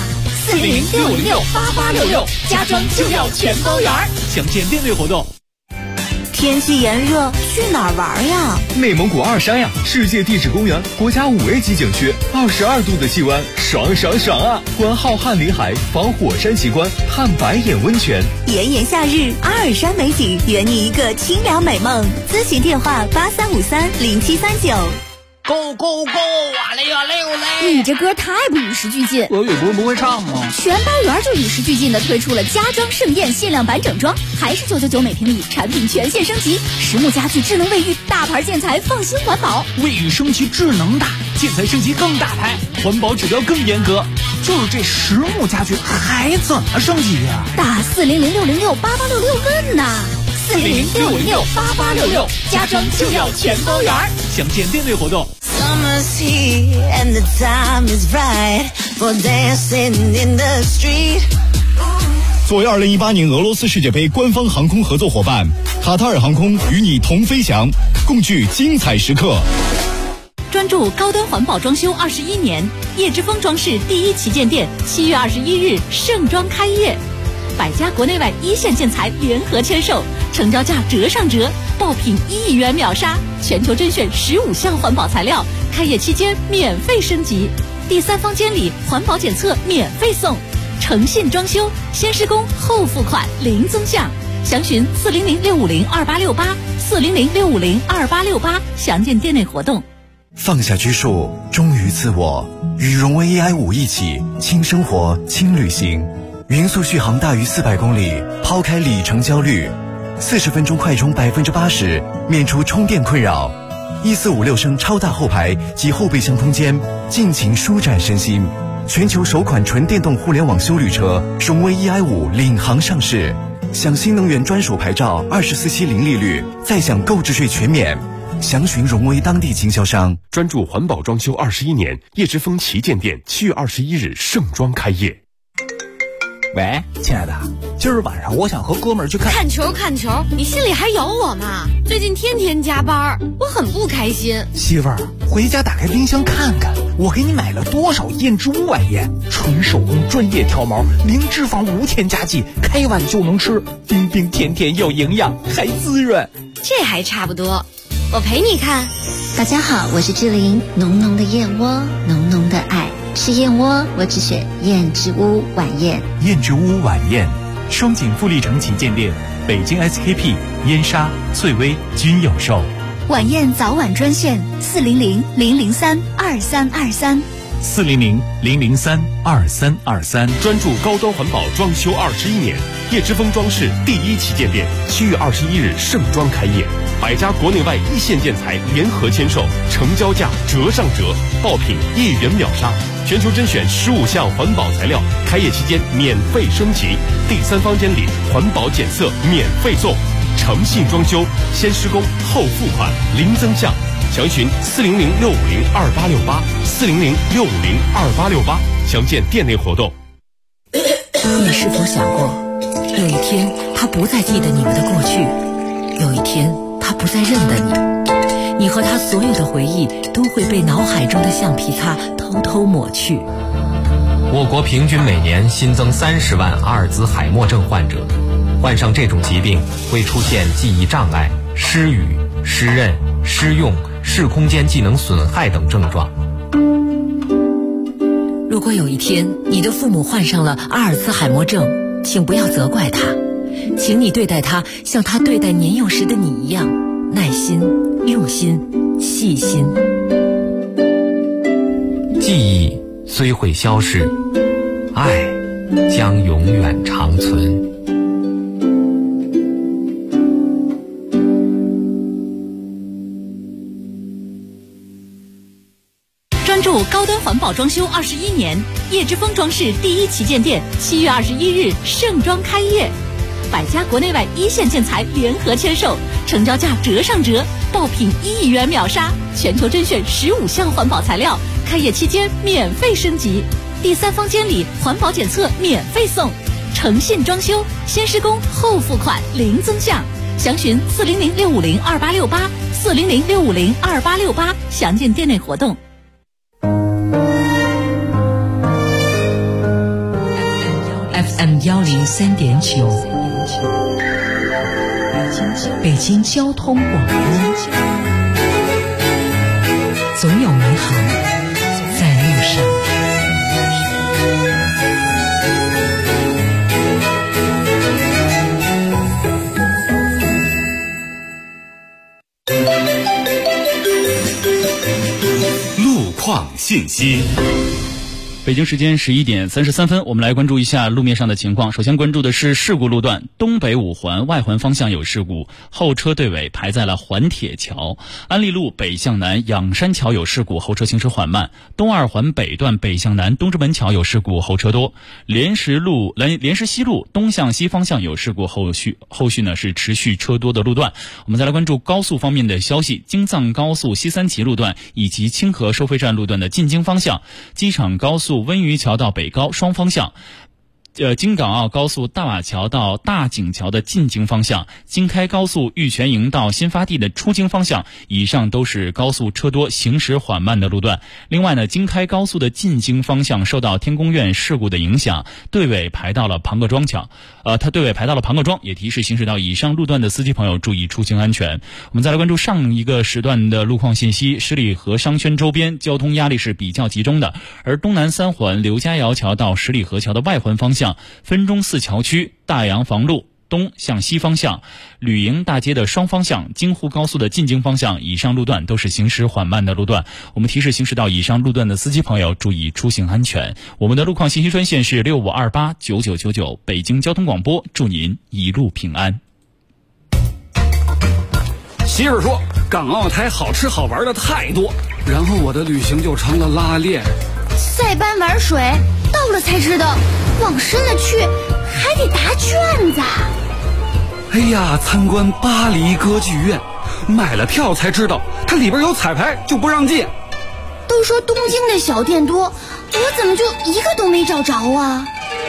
！400-606-8866，家装就要全包圆。 详见店内活动。 天气炎热，去哪儿玩呀？ 内蒙古二山呀，世界地质公园国家5A 级景区，22度的气温，爽爽爽啊！观浩瀚林海，访火山奇观，探白眼温泉。 炎炎夏日，阿尔山美景，圆你一个清凉美梦。咨询电话83530739。 Go go go！ 哇嘞哇嘞哇嘞！ 你这歌太不与时俱进。 俄语不是不会唱吗？ 全包圆就与时俱进的推出了家装盛宴限量版整装，还是999每平米，产品全线升级，实木家具、智能卫浴，大牌建材，放心环保。 卫浴升级智能大，建材升级更大牌，环保指标更严格。就是这实木家具还怎么升级呀？ 打400-606-8866问呐！400-606-8866，家装就要全包圆。 详见店内活动。 Summer's here and the time is right for dancing in the street. 作为2018年俄罗斯世界杯官方航空合作伙伴，卡塔尔航空与你同飞翔，共聚精彩时刻。 专注高端环保装修21年，叶之峰装饰第一旗舰店7月21日盛装开业。百家国内外一线建材联合签售，成交价折上折，爆品1亿元秒杀，全球甄选15项环保材料，开业期间免费升级，第3方监理环保检测免费送，诚信装修，先施工后付款零增项，详询400-650-2868，400-650-2868，详见店内活动。 放下拘束，忠于自我，与荣威 AI5一起轻生活轻旅行。匀速续航大于400公里，抛开里程焦虑，40分钟快充80%，免除充电困扰。 1456升超大后排及后备箱空间，尽情舒展身心。全球首款纯电动互联网休旅车荣威 EI5 领航上市，享新能源专属牌照，24期零利率，再享购置税全免。详询荣威当地经销商。 专注环保装修21年，叶之峰旗舰店7月21日盛装开业。 喂，亲爱的，今儿晚上我想和哥们儿去看球，你心里还有我吗？最近天天加班，我很不开心。 媳妇儿，回家打开冰箱看看，我给你买了多少燕之屋晚宴，纯手工专业挑毛，零脂肪无添加剂，开碗就能吃，冰冰甜甜有营养，还滋润。 这还差不多，我陪你看。 大家好，我是志玲，浓浓的燕窝，浓浓的爱。吃燕窝，我只选燕之屋晚宴。 燕之屋晚宴，双井富力城旗舰店、北京 SKP、燕莎、翠微均有售。 晚宴早晚专线400-003-2323。 400-003-2323。 专注高端环保装修21年，叶之峰装饰第1旗舰店7月21日盛装开业，100家国内外一线建材联合签售，成交价折上折，爆品1元秒杀，全球甄选15项环保材料，开业期间免费升级，第3方监理环保检测免费送，诚信装修，先施工后付款，零增项。详询400-650-2868，400-650-2868，详见店内活动。 你是否想过，有一天他不再记得你们的过去，有一天他不再认得你，你和他所有的回忆都会被脑海中的橡皮擦偷偷抹去。 我国平均每年新增30万阿尔兹海默症患者，患上这种疾病会出现记忆障碍、失语、失认、失用、视空间技能损害等症状。 如果有一天你的父母患上了阿尔兹海默症，请不要责怪他，请你对待他像他对待年幼时的你一样，耐心、用心、细心。 记忆虽会消失，爱将永远长存。 专注高端环保装修21年，叶之峰装饰第1旗舰店7月21日盛装开业，100家国内外一线建材联合签售，成交价折上折，爆品1元秒杀，全球甄选15项环保材料，开业期间免费升级，第3方监理环保检测免费送，诚信装修，先施工后付款，零增项。详询400-650-2868，400-650-2868，详见店内活动。 FM 103.9，北京交通广播，总有美好在路上。 路况信息。 北京时间11点33分，我们来关注一下路面上的情况。首先关注的是事故路段，东北5环外环方向有事故，后车队尾排在了环铁桥。安利路北向南仰山桥有事故，后车行驶缓慢。东2环北段北向南东直门桥有事故，后车多。莲石西路东向西方向有事故，后续呢是持续车多的路段。我们再来关注高速方面的消息，京藏高速西三旗路段以及清河收费站路段的进京方向，机场高速温榆桥到北高双方向，京港澳高速大瓦桥到大井桥的进京方向，京开高速玉泉营到新发地的出京方向，以上都是高速车多行驶缓慢的路段。另外呢，京开高速的进京方向受到天宫苑事故的影响，队尾排到了庞各庄桥，也提示行驶到以上路段的司机朋友注意出行安全。我们再来关注上一个时段的路况信息，十里河商圈周边交通压力是比较集中的，而东南3环刘家窑桥到十里河桥的外环方向，分钟寺桥区大洋房路东向西方向，旅营大街的双方向，京沪高速的进京方向，以上路段都是行驶缓慢的路段。我们提示行驶到以上路段的司机朋友注意出行安全。我们的路况信息专线是65289999，北京交通广播，祝您一路平安。 媳妇说港澳台好吃好玩的太多，然后我的旅行就成了拉练。 塞班玩水，到了才知道，往深了去还得答卷子。 哎呀，参观巴黎歌剧院，买了票才知道它里边有彩排，就不让进。 都说东京的小店多，我怎么就一个都没找着啊？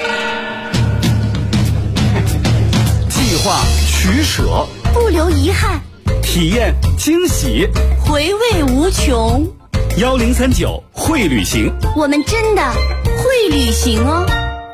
计划取舍， 不留遗憾， 体验惊喜， 回味无穷。 1039会旅行， 我们真的会旅行哦。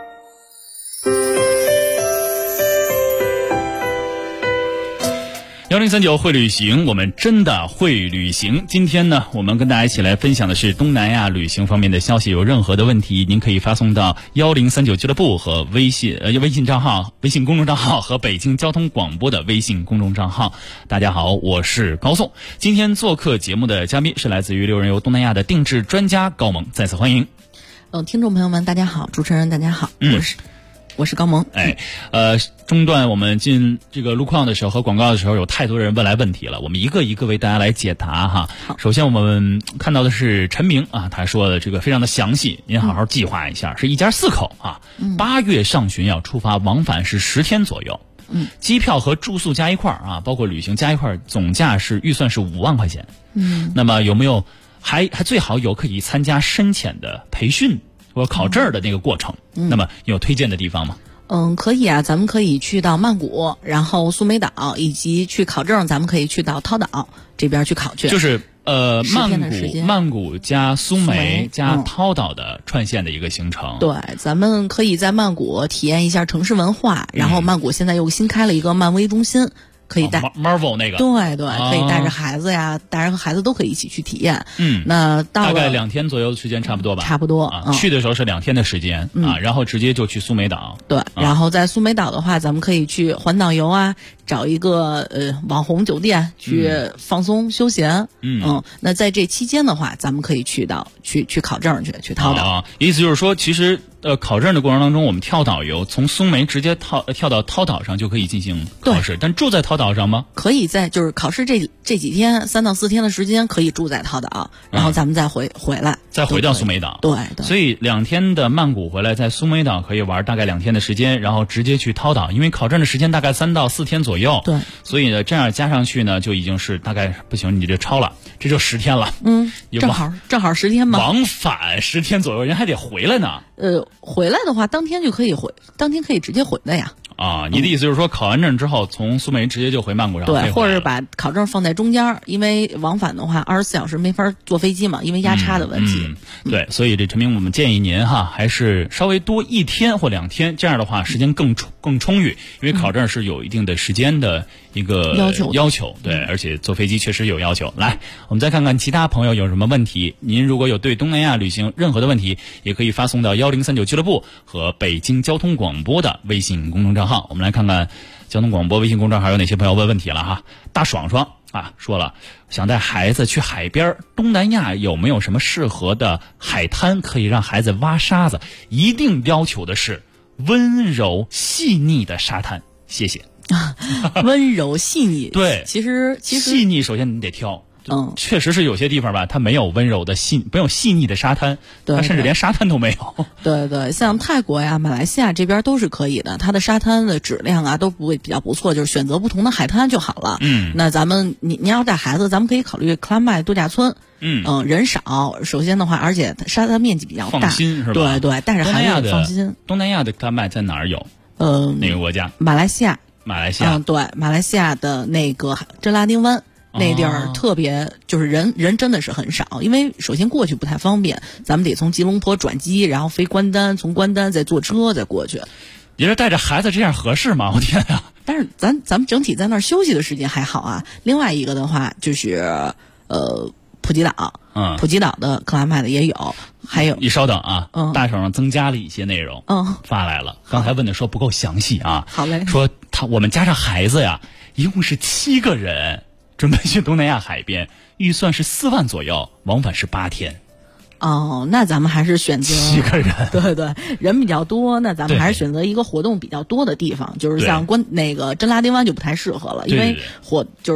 1039会旅行，我们真的会旅行。今天呢，我们跟大家一起来分享的是东南亚旅行方面的消息。有任何的问题，您可以发送到1039俱乐部和微信账号、微信公众账号和北京交通广播的微信公众账号。大家好，我是高颂。今天做客节目的嘉宾是来自于6人游东南亚的定制专家高萌，再次欢迎。 听众朋友们，大家好，主持人大家好，我是高萌。 中段我们进这个路况的时候和广告的时候，有太多人问来问题了，我们一个一个为大家来解答哈。首先我们看到的是陈明啊，他说的这个非常的详细，您好好计划一下，是一家4口啊，8月上旬要出发，往返是10天左右。机票和住宿加一块啊，包括旅行加一块，总价预算是5万块钱。那么有没有还最好有可以参加深潜的培训或考证的那个过程？那么有推荐的地方吗？ 可以啊，咱们可以去到曼谷，然后苏梅岛，以及去考证，咱们可以去到涛岛这边去考卷。 就是曼谷加苏梅加涛岛的串线的一个行程。 对，咱们可以在曼谷体验一下城市文化，然后曼谷现在又新开了一个漫威中心。可以带 Marvel 那个， 对，可以带着孩子呀，大人和孩子都可以一起去体验。那大概2天左右的时间差不多吧。 差不多去的时候是2天的时间然后直接就去苏梅岛。 对，然后在苏梅岛的话，咱们可以去环岛游啊，找一个网红酒店去放松休闲。那在这期间的话，咱们可以去考证去涛岛。 意思就是说，其实考证的过程当中，我们跳岛游从苏梅直接跳到涛岛上就可以进行考试，但住在涛岛上吗？ 可以就是考试这几天3到4天的时间可以住在涛岛，然后咱们再回来， 再回到苏梅岛。 对， 所以2天的曼谷回来，在苏梅岛可以玩大概2天的时间，然后直接去涛岛，因为考证的时间大概3到4天左右。 对，所以呢，这样加上去呢，就已经是大概不行，你这超了，这就10天了。 正好10天嘛。 往返10天左右，人还得回来呢。 回来的话，当天可以直接回的呀。 你的意思就是说，考完证之后，从苏梅直接就回曼谷上？ 对，或者把考证放在中间，因为往返的话24小时没法坐飞机嘛，因为压差的问题。 对，所以这陈明，我们建议您还是稍微多1天或2天，这样的话时间更充裕，因为考证是有一定的时间的一个要求。对，而且坐飞机确实有要求。来，我们再看看其他朋友有什么问题。您如果有对东南亚旅行任何的问题，也可以发送到1039俱乐部和北京交通广播的微信公众账号。我们来看看交通广播微信公众号有哪些朋友问问题了哈。大爽爽说了，想带孩子去海边，东南亚有没有什么适合的海滩可以让孩子挖沙子？一定要求的是温柔细腻的沙滩，谢谢。 温柔细腻， 对， 其实细腻首先你得挑。确实是有些地方吧，它没有温柔的没有细腻的沙滩，它甚至连沙滩都没有。 对，像泰国呀、马来西亚这边都是可以的，它的沙滩的质量啊都比较不错，就是选择不同的海滩就好了。那您要带孩子，咱们可以考虑克拉麦度假村。人少，首先的话，而且沙滩面积比较大， 放心是吧？ 对，带着孩子放心。 东南亚的克拉麦在哪儿有？哪个国家？ 马来西亚。对，马来西亚的那个真拉丁湾。那地儿特别就是人真的是很少，因为首先过去不太方便，咱们得从吉隆坡转机，然后飞关丹，从关丹再坐车再过去。 你说带着孩子这样合适吗？我天啊！ 但是咱们整体在那儿休息的时间还好啊。另外一个的话就是普吉岛，普吉岛的克拉麦的也有，还有你稍等啊，大手上增加了一些内容，发来了。刚才问的说不够详细啊， 好嘞， 说我们加上孩子呀，一共是7个人。准备去东南亚海边，预算是4万左右，往返是8天。 那咱们还是选择 7个人， 对，人比较多，那咱们还是选择一个活动比较多的地方，就是像那个真拉丁湾就不太适合了，因为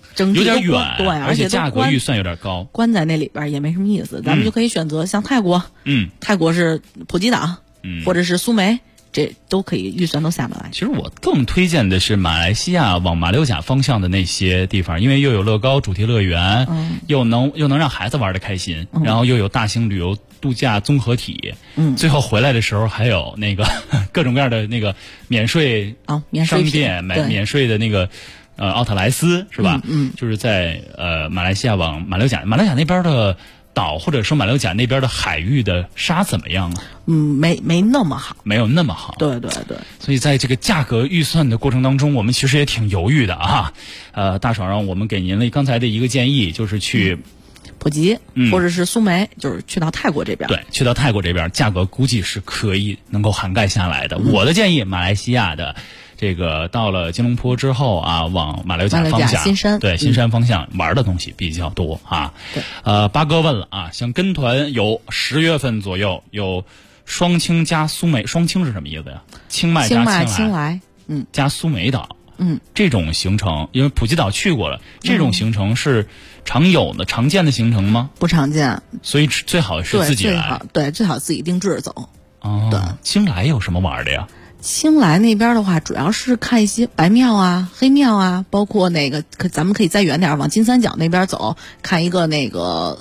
有点远， 对， 而且价格预算有点高， 关在那里边也没什么意思。咱们就可以选择像泰国，泰国是普吉岛，或者是苏梅。这都可以，预算都下得来。 其实我更推荐的是马来西亚往马六甲方向的那些地方，因为又有乐高主题乐园，又能让孩子玩得开心，然后又有大型旅游度假综合体，最后回来的时候还有那个各种各样的那个免税商店，买免税的那个奥特莱斯是吧？就是在马来西亚往马六甲那边的岛，或者说马六甲那边的海域的沙怎么样啊？ 没那么好， 没有那么好。 对。 所以在这个价格预算的过程当中，我们其实也挺犹豫的啊。大爽让我们给您了刚才的一个建议，就是去普吉，或者是苏梅，就是去到泰国这边。 对，去到泰国这边，价格估计是可以能够涵盖下来的。我的建议，马来西亚的。这个到了吉隆坡之后啊，往马六甲方向， 新山新山方向玩的东西比较多啊。八哥问了啊，像跟团有10月份左右有双清加苏梅，双清是什么意思呀？清迈加清莱， 加苏梅岛，这种行程，因为普吉岛去过了，这种行程是常见的行程吗？ 不常见， 所以最好是自己来， 最好自己定制走。 对，清莱有什么玩的呀？ 清莱那边的话，主要是看一些白庙啊、黑庙啊，包括那个，咱们可以再远点，往金三角那边走，看一个那个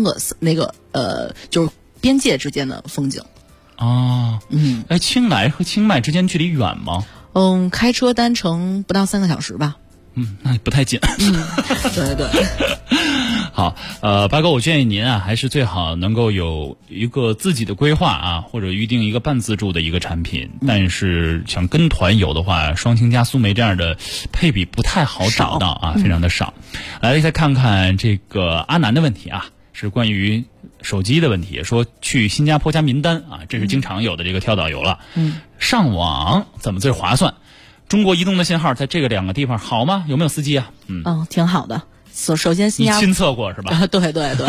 就是边界之间的风景。 清莱和清迈之间距离远吗？ 开车单程不到3个小时吧。 那不太近。 对。 好，八哥，我建议您啊，还是最好能够有一个自己的规划啊，或者预定一个半自助的一个产品。但是想跟团游的话，双清加苏梅这样的配比不太好找到啊，非常的少。来，再看看这个阿南的问题啊，是关于手机的问题，说去新加坡加民丹啊，这是经常有的这个跳岛游了。上网怎么最划算？中国移动的信号在这个2个地方好吗？有没有司机啊？ 挺好的。首先新加坡你亲测过是吧？ 对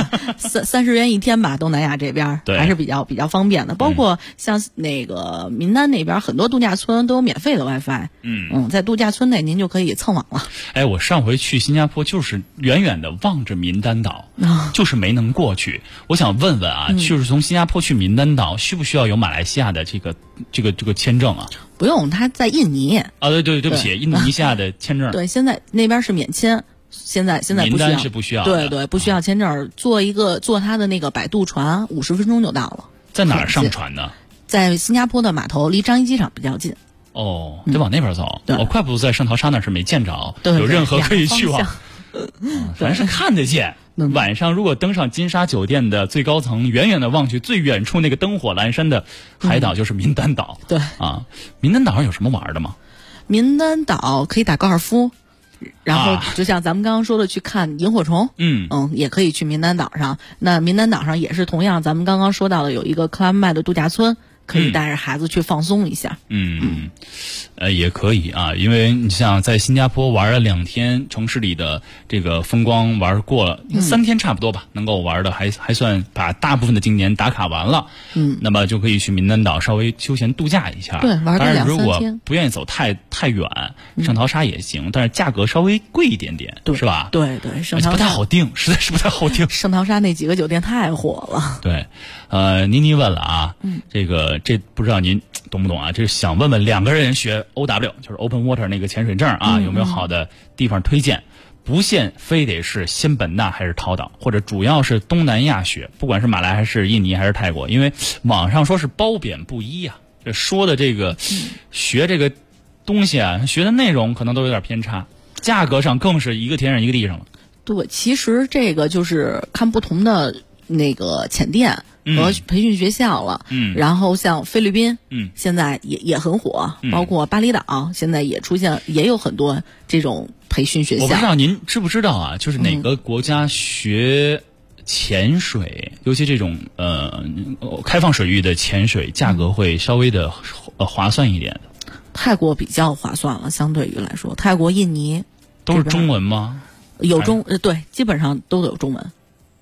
，30元一天吧，东南亚这边还是比较方便的。包括像那个民丹那边，很多度假村都有免费的 WiFi。在度假村内您就可以蹭网了。 我上回去新加坡就是远远的望着民丹岛，就是没能过去。我想问问啊，就是从新加坡去民丹岛需不需要有马来西亚的这个签证啊？ 不用，它在印尼。 对不起，印度尼西亚的签证。 对，现在那边是免签。现在不需要， 是不需要的。 对，不需要签证，坐他的那个摆渡船，50分钟就到了。 在哪儿上船呢？ 在新加坡的码头，离樟宜机场比较近。 得往那边走。怪不得在圣淘沙那是没见着有任何可以去往。反正是看得见。晚上如果登上金沙酒店的最高层，远远的望去，最远处那个灯火阑珊的海岛就是民丹岛。 对民丹岛上有什么玩的吗？ 民丹岛可以打高尔夫。然后就像咱们刚刚说的，去看萤火虫，也可以去民丹岛上。那民丹岛上也是同样，咱们刚刚说到的有一个克拉麦的度假村，可以带着孩子去放松一下。 也可以啊，因为你像在新加坡玩了2天，城市里的这个风光玩过了，3天差不多吧，能够玩的还算把大部分的景点打卡完了。那么就可以去民丹岛稍微休闲度假一下。 对，玩个2-3天。 当然，如果不愿意走太远，圣淘沙也行，但是价格稍微贵一点点，是吧？ 对，圣淘沙不太好定，实在是不太好定。 圣淘沙那几个酒店太火了。 对，妮问了啊，这不知道您懂不懂啊？这是想问问2个人学 OW， 就是 Open Water 那个潜水证啊，有没有好的地方推荐？不限非得是仙本那还是涛岛，或者主要是东南亚学，不管是马来还是印尼还是泰国，因为网上说是褒贬不一啊，这说的这个学这个东西啊，学的内容可能都有点偏差，价格上更是一个天上一个地上了。 对，其实这个就是看不同的那个潜店和培训学校了。然后像菲律宾，现在也很火，包括巴厘岛，现在也有很多这种培训学校。 我不知道您知不知道啊？就是哪个国家学潜水，尤其这种开放水域的潜水，价格会稍微的划算一点。 泰国比较划算了，相对于来说，泰国、印尼都是中文吗？ 有对，基本上都有中文。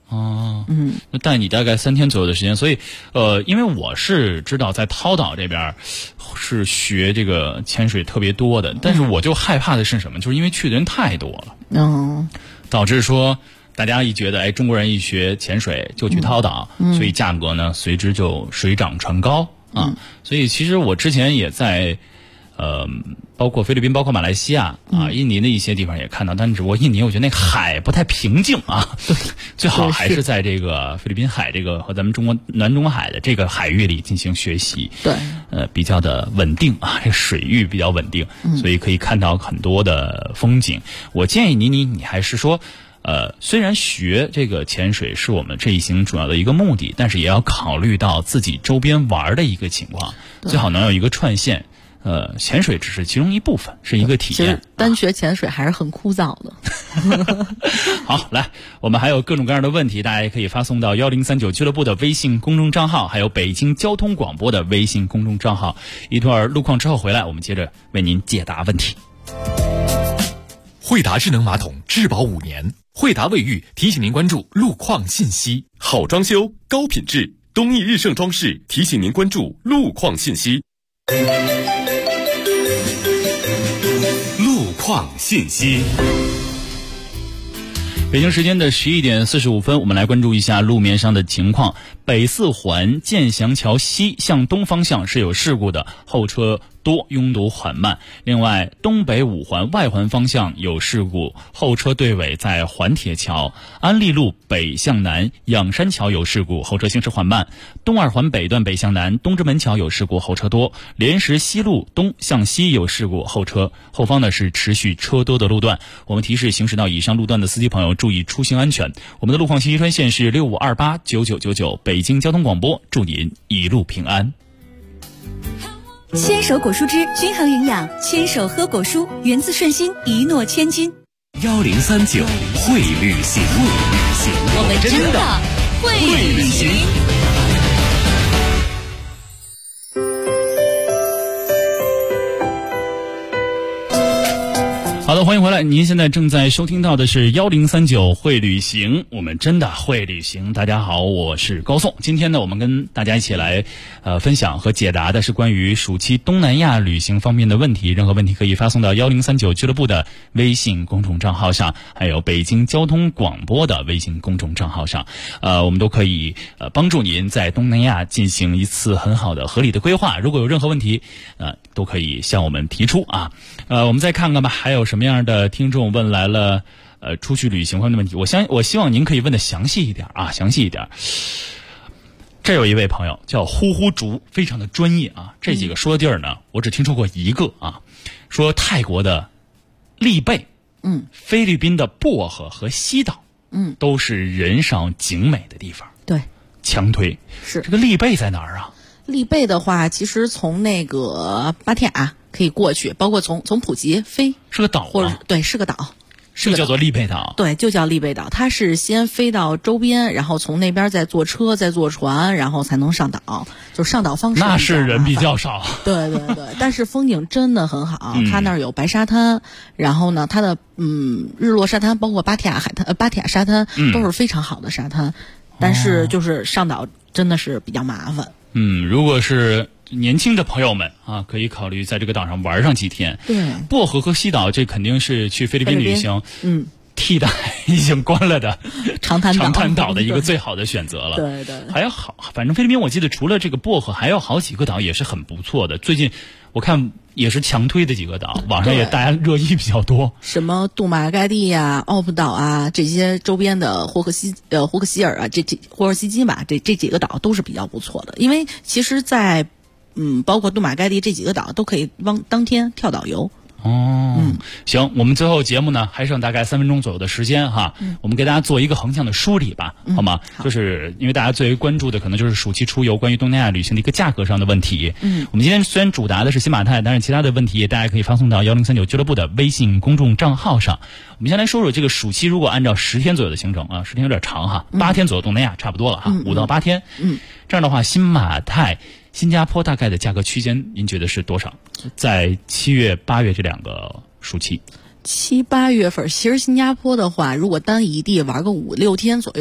哦，那带你大概3天左右的时间，所以因为我是知道在涛岛这边是学这个潜水特别多的，但是我就害怕的是什么？就是因为去的人太多了，导致说大家一觉得中国人一学潜水就去涛岛，所以价格呢随之就水涨船高啊。所以其实我之前也在包括菲律宾，包括马来西亚啊、印尼的一些地方也看到，但只不过印尼我觉得那个海不太平静啊，最好还是在这个菲律宾海这个和咱们中国南中海的这个海域里进行学习， 对， 比较的稳定啊，这个水域比较稳定，所以可以看到很多的风景。我建议你还是说。虽然学这个潜水是我们这一行主要的一个目的，但是也要考虑到自己周边玩的一个情况，最好能有一个串线。潜水只是其中一部分，是一个体验。 其实单学潜水还是很枯燥的。 好，来，我们还有各种各样的问题，大家也可以发送到1039俱乐部的微信公众账号，还有北京交通广播的微信公众账号。一段路况之后回来，我们接着为您解答问题。 惠达智能马桶质保5年，惠达卫浴提醒您关注路况信息。好装修，高品质，东义日盛装饰提醒您关注路况信息。路况信息。 北京时间的11点45分，我们来关注一下路面上的情况。北四环建祥桥西向东方向是有事故的，后车多，拥堵缓慢。另外，东北五环外环方向有事故，后车队尾在环铁桥。安利路北向南仰山桥有事故，后车行驶缓慢。东二环北段北向南东直门桥有事故，后车多。莲石西路东向西有事故，后方呢是持续车多的路段。我们提示行驶到以上路段的司机朋友注意出行安全。我们的路况信息专线是65289999，北京交通广播，祝您一路平安。 牵手果蔬汁均衡营养，牵手喝果蔬，源自顺心，一诺千金。 1039会旅行， 我们真的会旅行。 好的，欢迎回来。您现在正在收听到的是1039会旅行，我们真的会旅行。大家好，我是高颂。今天呢，我们跟大家一起来分享和解答的是关于暑期东南亚旅行方面的问题。任何问题可以发送到1039俱乐部的微信公众账号上，还有北京交通广播的微信公众账号上。我们都可以帮助您在东南亚进行一次很好的合理的规划。如果有任何问题，都可以向我们提出啊。我们再看看吧，还有什么样的听众问来了出去旅行方面的问题。我希望您可以问的详细一点啊，详细一点。这有一位朋友叫呼呼竹，非常的专业啊。这几个说的地儿呢，我只听说过一个啊，说泰国的丽贝，菲律宾的薄荷和西岛，都是人上景美的地方。 对， 强推。 是这个丽贝在哪儿啊？ 丽贝的话，其实从那个芭提雅可以过去，包括从普吉飞， 是个岛吗？ 或者对，是个岛， 是叫做丽贝岛。 对，就叫丽贝岛。它是先飞到周边，然后从那边再坐车，再坐船，然后才能上岛。就上岛方式那是人比较少。 对对对，但是风景真的很好。它那儿有白沙滩，然后呢，它的日落沙滩，包括芭提雅沙滩，都是非常好的沙滩。但是就是上岛真的是比较麻烦。 如果是年轻的朋友们啊，可以考虑在这个岛上玩上几天。 对， 薄荷和西岛这肯定是去菲律宾旅行，替代已经关了的长滩岛的一个最好的选择了。 对对， 还有反正菲律宾我记得除了这个薄荷，还有好几个岛也是很不错的。最近我看也是强推的几个岛，网上也大家热议比较多。 什么杜马盖蒂呀、奥普岛啊，这些周边的霍克希尔啊，霍尔西基吧，这几个岛都是比较不错的。因为其实在包括杜马盖蒂这几个岛都可以当天跳岛游。 行，我们最后节目呢还剩大概3分钟左右的时间哈，我们给大家做一个横向的梳理吧，好吗？就是因为大家最为关注的可能就是暑期出游关于东南亚旅行的一个价格上的问题。我们今天虽然主答的是新马泰，但是其他的问题大家可以发送到1039俱乐部的微信公众账号上。我们先来说说这个暑期，如果按照10天左右的行程啊，10天有点长哈，8天左右东南亚差不多了哈，5到8天。这样的话，新马泰新加坡大概的价格区间，您觉得是多少？在7月、8月这2个暑期，7、 8月份，其实新加坡的话，如果单一地玩个5、6天左右，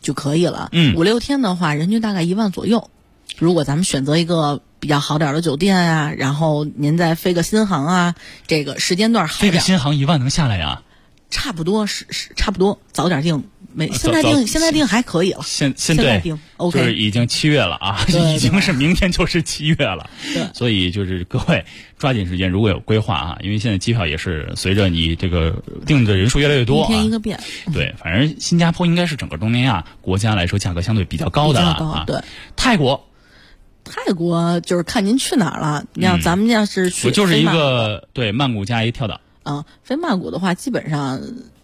就可以了。 5、 6天的话，人均大概1万左右。如果咱们选择一个比较好点的酒店啊，然后您再飞个新航啊，这个时间段好点。 飞个新航1万能下来呀？ 差不多是差不多，早点订。现在订还可以了。现在订 OK， 就是已经7月了啊，已经是明天就是7月了。 对， 所以就是各位抓紧时间，如果有规划啊，因为现在机票也是随着你这个订的人数越来越多， 一天一个变。 对，反正新加坡应该是整个东南亚国家来说价格相对比较高的了啊。 对， 泰国就是看您去哪儿了。你要咱们要是去， 我就是一个对曼谷加一跳岛。 飞曼谷的话，基本上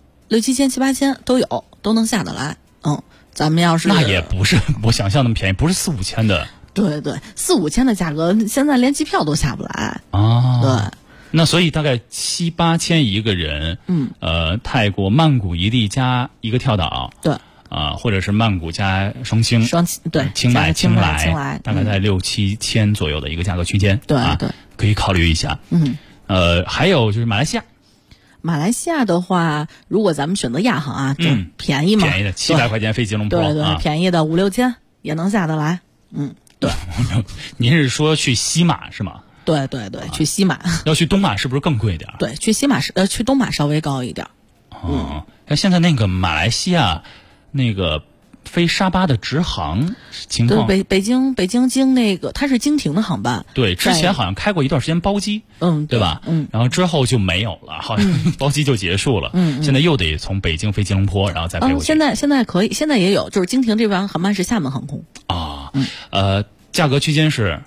6、7千、7、8千都有，都能下得来。咱们要是那也不是我想象那么便宜，不是4、5千的。 对对，4、5千的价格，现在连机票都下不来啊。 对， 那所以大概7、8千一个人。泰国曼谷一地加一个跳岛。 对。 或者是曼谷加双清， 对， 清莱，大概在6、7千左右的一个价格区间。 对对， 可以考虑一下。还有就是马来西亚。 马来西亚的话，如果咱们选择亚航啊，就便宜嘛， 便宜的700块钱飞吉隆坡， 对，便宜的5、6千也能下得来。对。 您是说去西马是吗？ 对，去西马。 要去东马是不是更贵点？ 对，去东马稍微高一点。 现在那个马来西亚那个飞沙巴的直航情况， 对，北京经那个它是经停的航班。 对，之前好像开过一段时间包机，对吧？然后之后就没有了，好像包机就结束了。现在又得从北京飞吉隆坡，然后再飞过去。 现在可以，现在也有，就是经停这班航班是厦门航空啊。价格区间是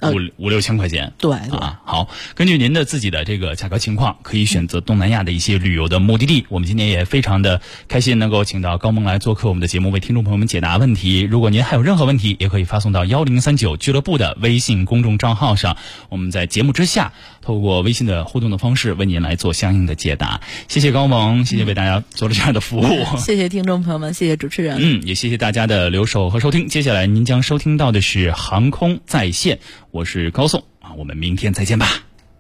5、6千块钱。 对好，根据您的自己的这个价格情况，可以选择东南亚的一些旅游的目的地。我们今天也非常的开心能够请到高萌来做客我们的节目，为听众朋友们解答问题。如果您还有任何问题，也可以发送到1039俱乐部的微信公众账号上，我们在节目之下透过微信的互动的方式为您来做相应的解答。谢谢高萌，谢谢为大家做了这样的服务。 谢谢听众朋友们，谢谢主持人。 也谢谢大家的留守和收听。接下来您将收听到的是航空在线，我是高颂啊，我们明天再见吧。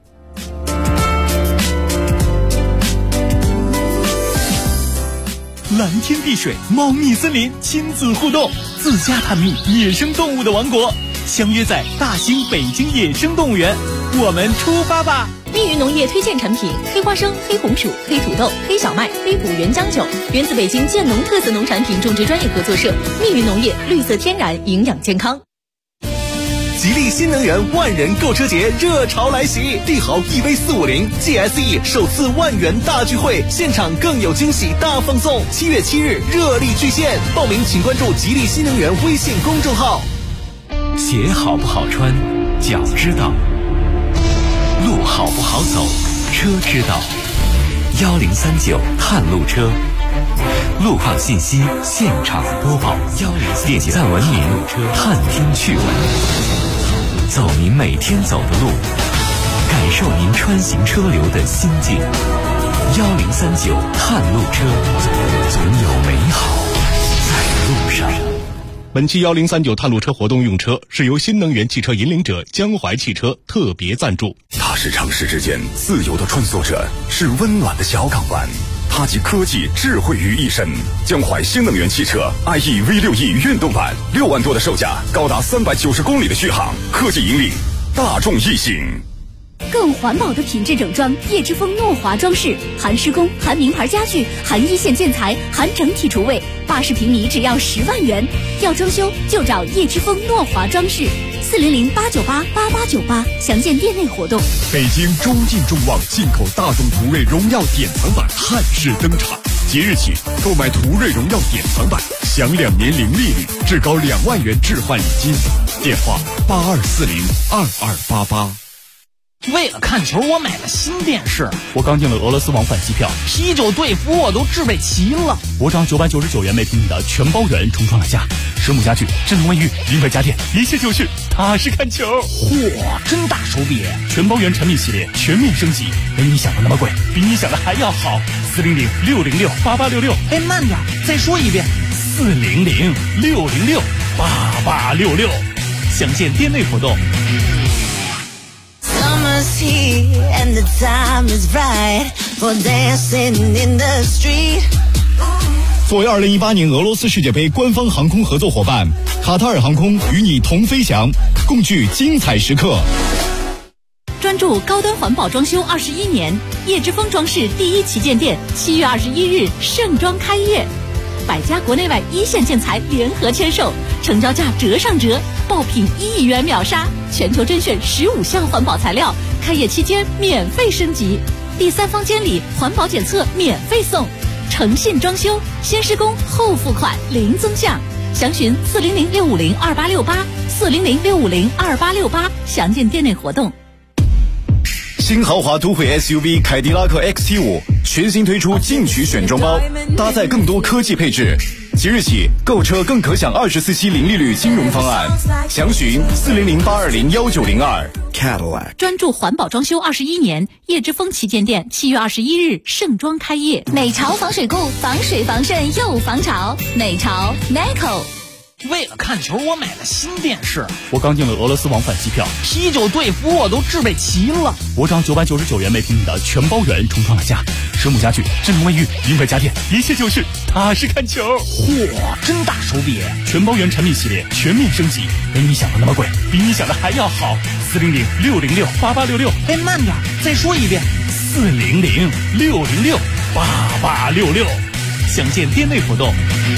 蓝天碧水，猫腻森林，亲子互动，自家探秘野生动物的王国，相约在大兴北京野生动物园，我们出发吧！ 密云农业推荐产品：黑花生、黑红薯、黑土豆、黑小麦、黑埔原浆酒，源自北京建农特色农产品种植专业合作社。密云农业，绿色天然，营养健康。 吉利新能源万人购车节热潮来袭，帝豪 EV450 GSE 首次万元大聚会，现场更有惊喜大放送。7月7日热力巨献，报名请关注吉利新能源微信公众号。 鞋好不好穿，脚知道；路好不好走，车知道。1039探路车，路况信息现场播报，点赞文明，探听趣闻，走您每天走的路，感受您穿行车流的心境。1039探路车，总有美好在路上。 本期1039探路车活动用车是由新能源汽车引领者江淮汽车特别赞助。 它是城市之间自由的穿梭者，是温暖的小港湾。它集科技智慧于一身。江淮新能源汽车 IE V6E 运动版，6万多的售价，高达390公里的续航，科技引领大众一行。 更环保的品质整装，叶之峰诺华装饰，含施工，含名牌家具，含一线建材，含整体厨卫，80平米只要10万元。要装修就找叶之峰诺华装饰，400-898-8898，详见店内活动。 北京中印众旺进口大众途锐荣耀典藏版汉式登场，即日起购买途锐荣耀典藏版，享2年零利率，至高2万元置换礼金。电话82402288。 为了看球，我买了新电视。 我刚订了俄罗斯往返机票， 啤酒、队服我都置备齐了。 我涨999元每平米的全包圆重创了价，实木家具、智能卫浴、零费家电，一切就绪，踏实看球。 嚯，真大手笔！ 全包圆产品系列全面升级，没你想的那么贵，比你想的还要好。400-606-8866。 哎，慢点，再说一遍。 400-606-8866。详见店内活动。 Summer's here and the time is right for dancing in the street. 作为2018年俄罗斯世界杯官方航空合作伙伴，卡塔尔航空与你同飞翔，共聚精彩时刻。 专注高端环保装修21年，叶之峰装饰第一旗舰店7月21日盛装开业，100家国内外一线建材联合签售，成交价折上折，爆品1亿元秒杀，全球甄选15项环保材料，开业期间免费升级，第三方监理环保检测免费送，诚信装修，先施工后付款零增项，详询400-650-2868，400-650-2868，详见店内活动。 新豪华都会 SUV 凯迪拉克 XT5 全新推出进取选装包，搭载更多科技配置。即日起购车更可享24期零利率金融方案，详询400-820-1902。Cadillac 专注环保装修21年，叶之峰旗舰店7月21日盛装开业。 美潮防水固，防水防渗又防潮。美潮 Neco。 为了看球，我买了新电视。 我刚订了俄罗斯往返机票， 啤酒队服我都置备齐了。 我涨999元每平米的全包圆重创了价，水母家具、智能卫浴、英菲家电，一切就是踏实看球。 嚯，真大手笔！ 全包圆产品系列全面升级，没你想的那么贵，比你想的还要好。400-606-8866。 哎，慢点，再说一遍。 400-606-8866。详见店内活动。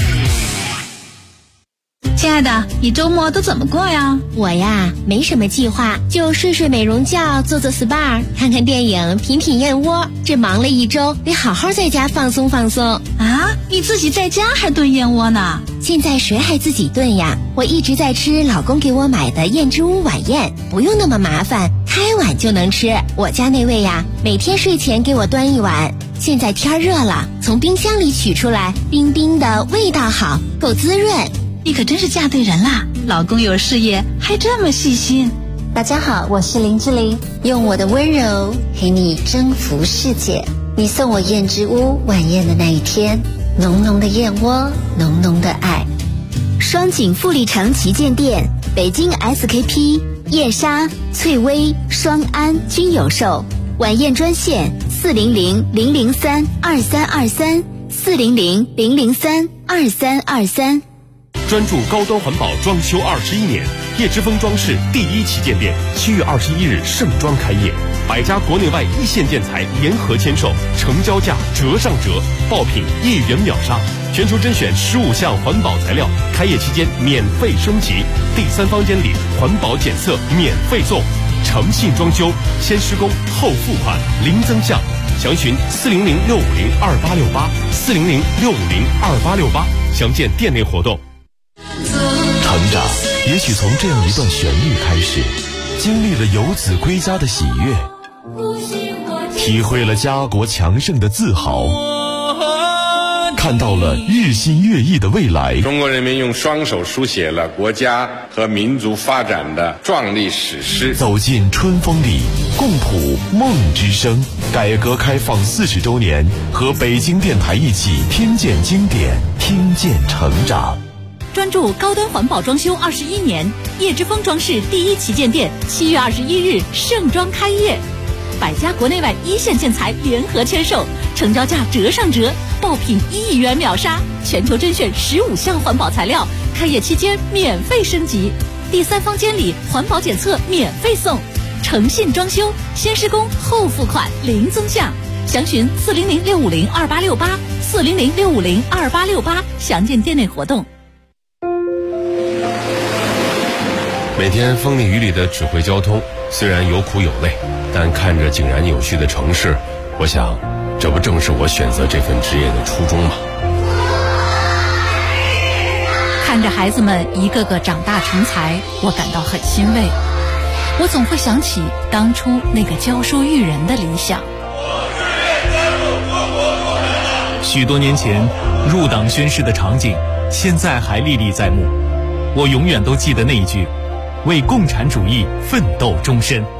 亲爱的，你周末都怎么过呀？ 我呀，没什么计划，就睡睡美容觉，做做 SPA， 看看电影，品品燕窝。这忙了一周，得好好在家放松放松。 啊，你自己在家还炖燕窝呢？ 现在谁还自己炖呀？我一直在吃老公给我买的燕之屋晚宴，不用那么麻烦，开碗就能吃。我家那位呀，每天睡前给我端一碗。现在天热了，从冰箱里取出来，冰冰的，味道好，够滋润。 你可真是嫁对人啦！老公有事业，还这么细心。 大家好，我是林志玲，用我的温柔陪你征服世界。你送我燕之屋晚宴的那一天，浓浓的燕窝，浓浓的爱。 双井富力城旗舰店，北京 SKP、燕莎、翠微、双安均有售。晚宴专线400-003-2323，400-003-2323。 专注高端环保装修21年，叶之峰装饰第一旗舰店7月21日盛装开业，100家国内外一线建材联合签售，成交价折上折，爆品1亿元秒杀，全球甄选15项环保材料，开业期间免费升级，第三方监理环保检测免费送，诚信装修，先施工后付款零增项，详询400-650-2868，400-650-2868，详见店内活动。 成长也许从这样一段旋律开始，经历了游子归家的喜悦，体会了家国强盛的自豪，看到了日新月异的未来。 中国人民用双手书写了国家和民族发展的壮丽史诗。 走进春风里，共谱梦之声。改革开放40周年，和北京电台一起听见经典，听见成长。 专注高端环保装修21年，叶之峰装饰第一旗舰店7月21日盛装开业，100家国内外一线建材联合签售，成交价折上折，爆品1亿元秒杀，全球甄选15项环保材料，开业期间免费升级，第三方监理环保检测免费送，诚信装修，先施工后付款零增项，详询400-650-2868，400-650-2868，详见店内活动。 每天风里雨里的指挥交通，虽然有苦有累，但看着井然有序的城市，我想，这不正是我选择这份职业的初衷吗？ 看着孩子们一个个长大成才，我感到很欣慰。我总会想起当初那个教书育人的理想。 许多年前入党宣誓的场景，现在还历历在目。我永远都记得那一句：为共产主义奋斗终身。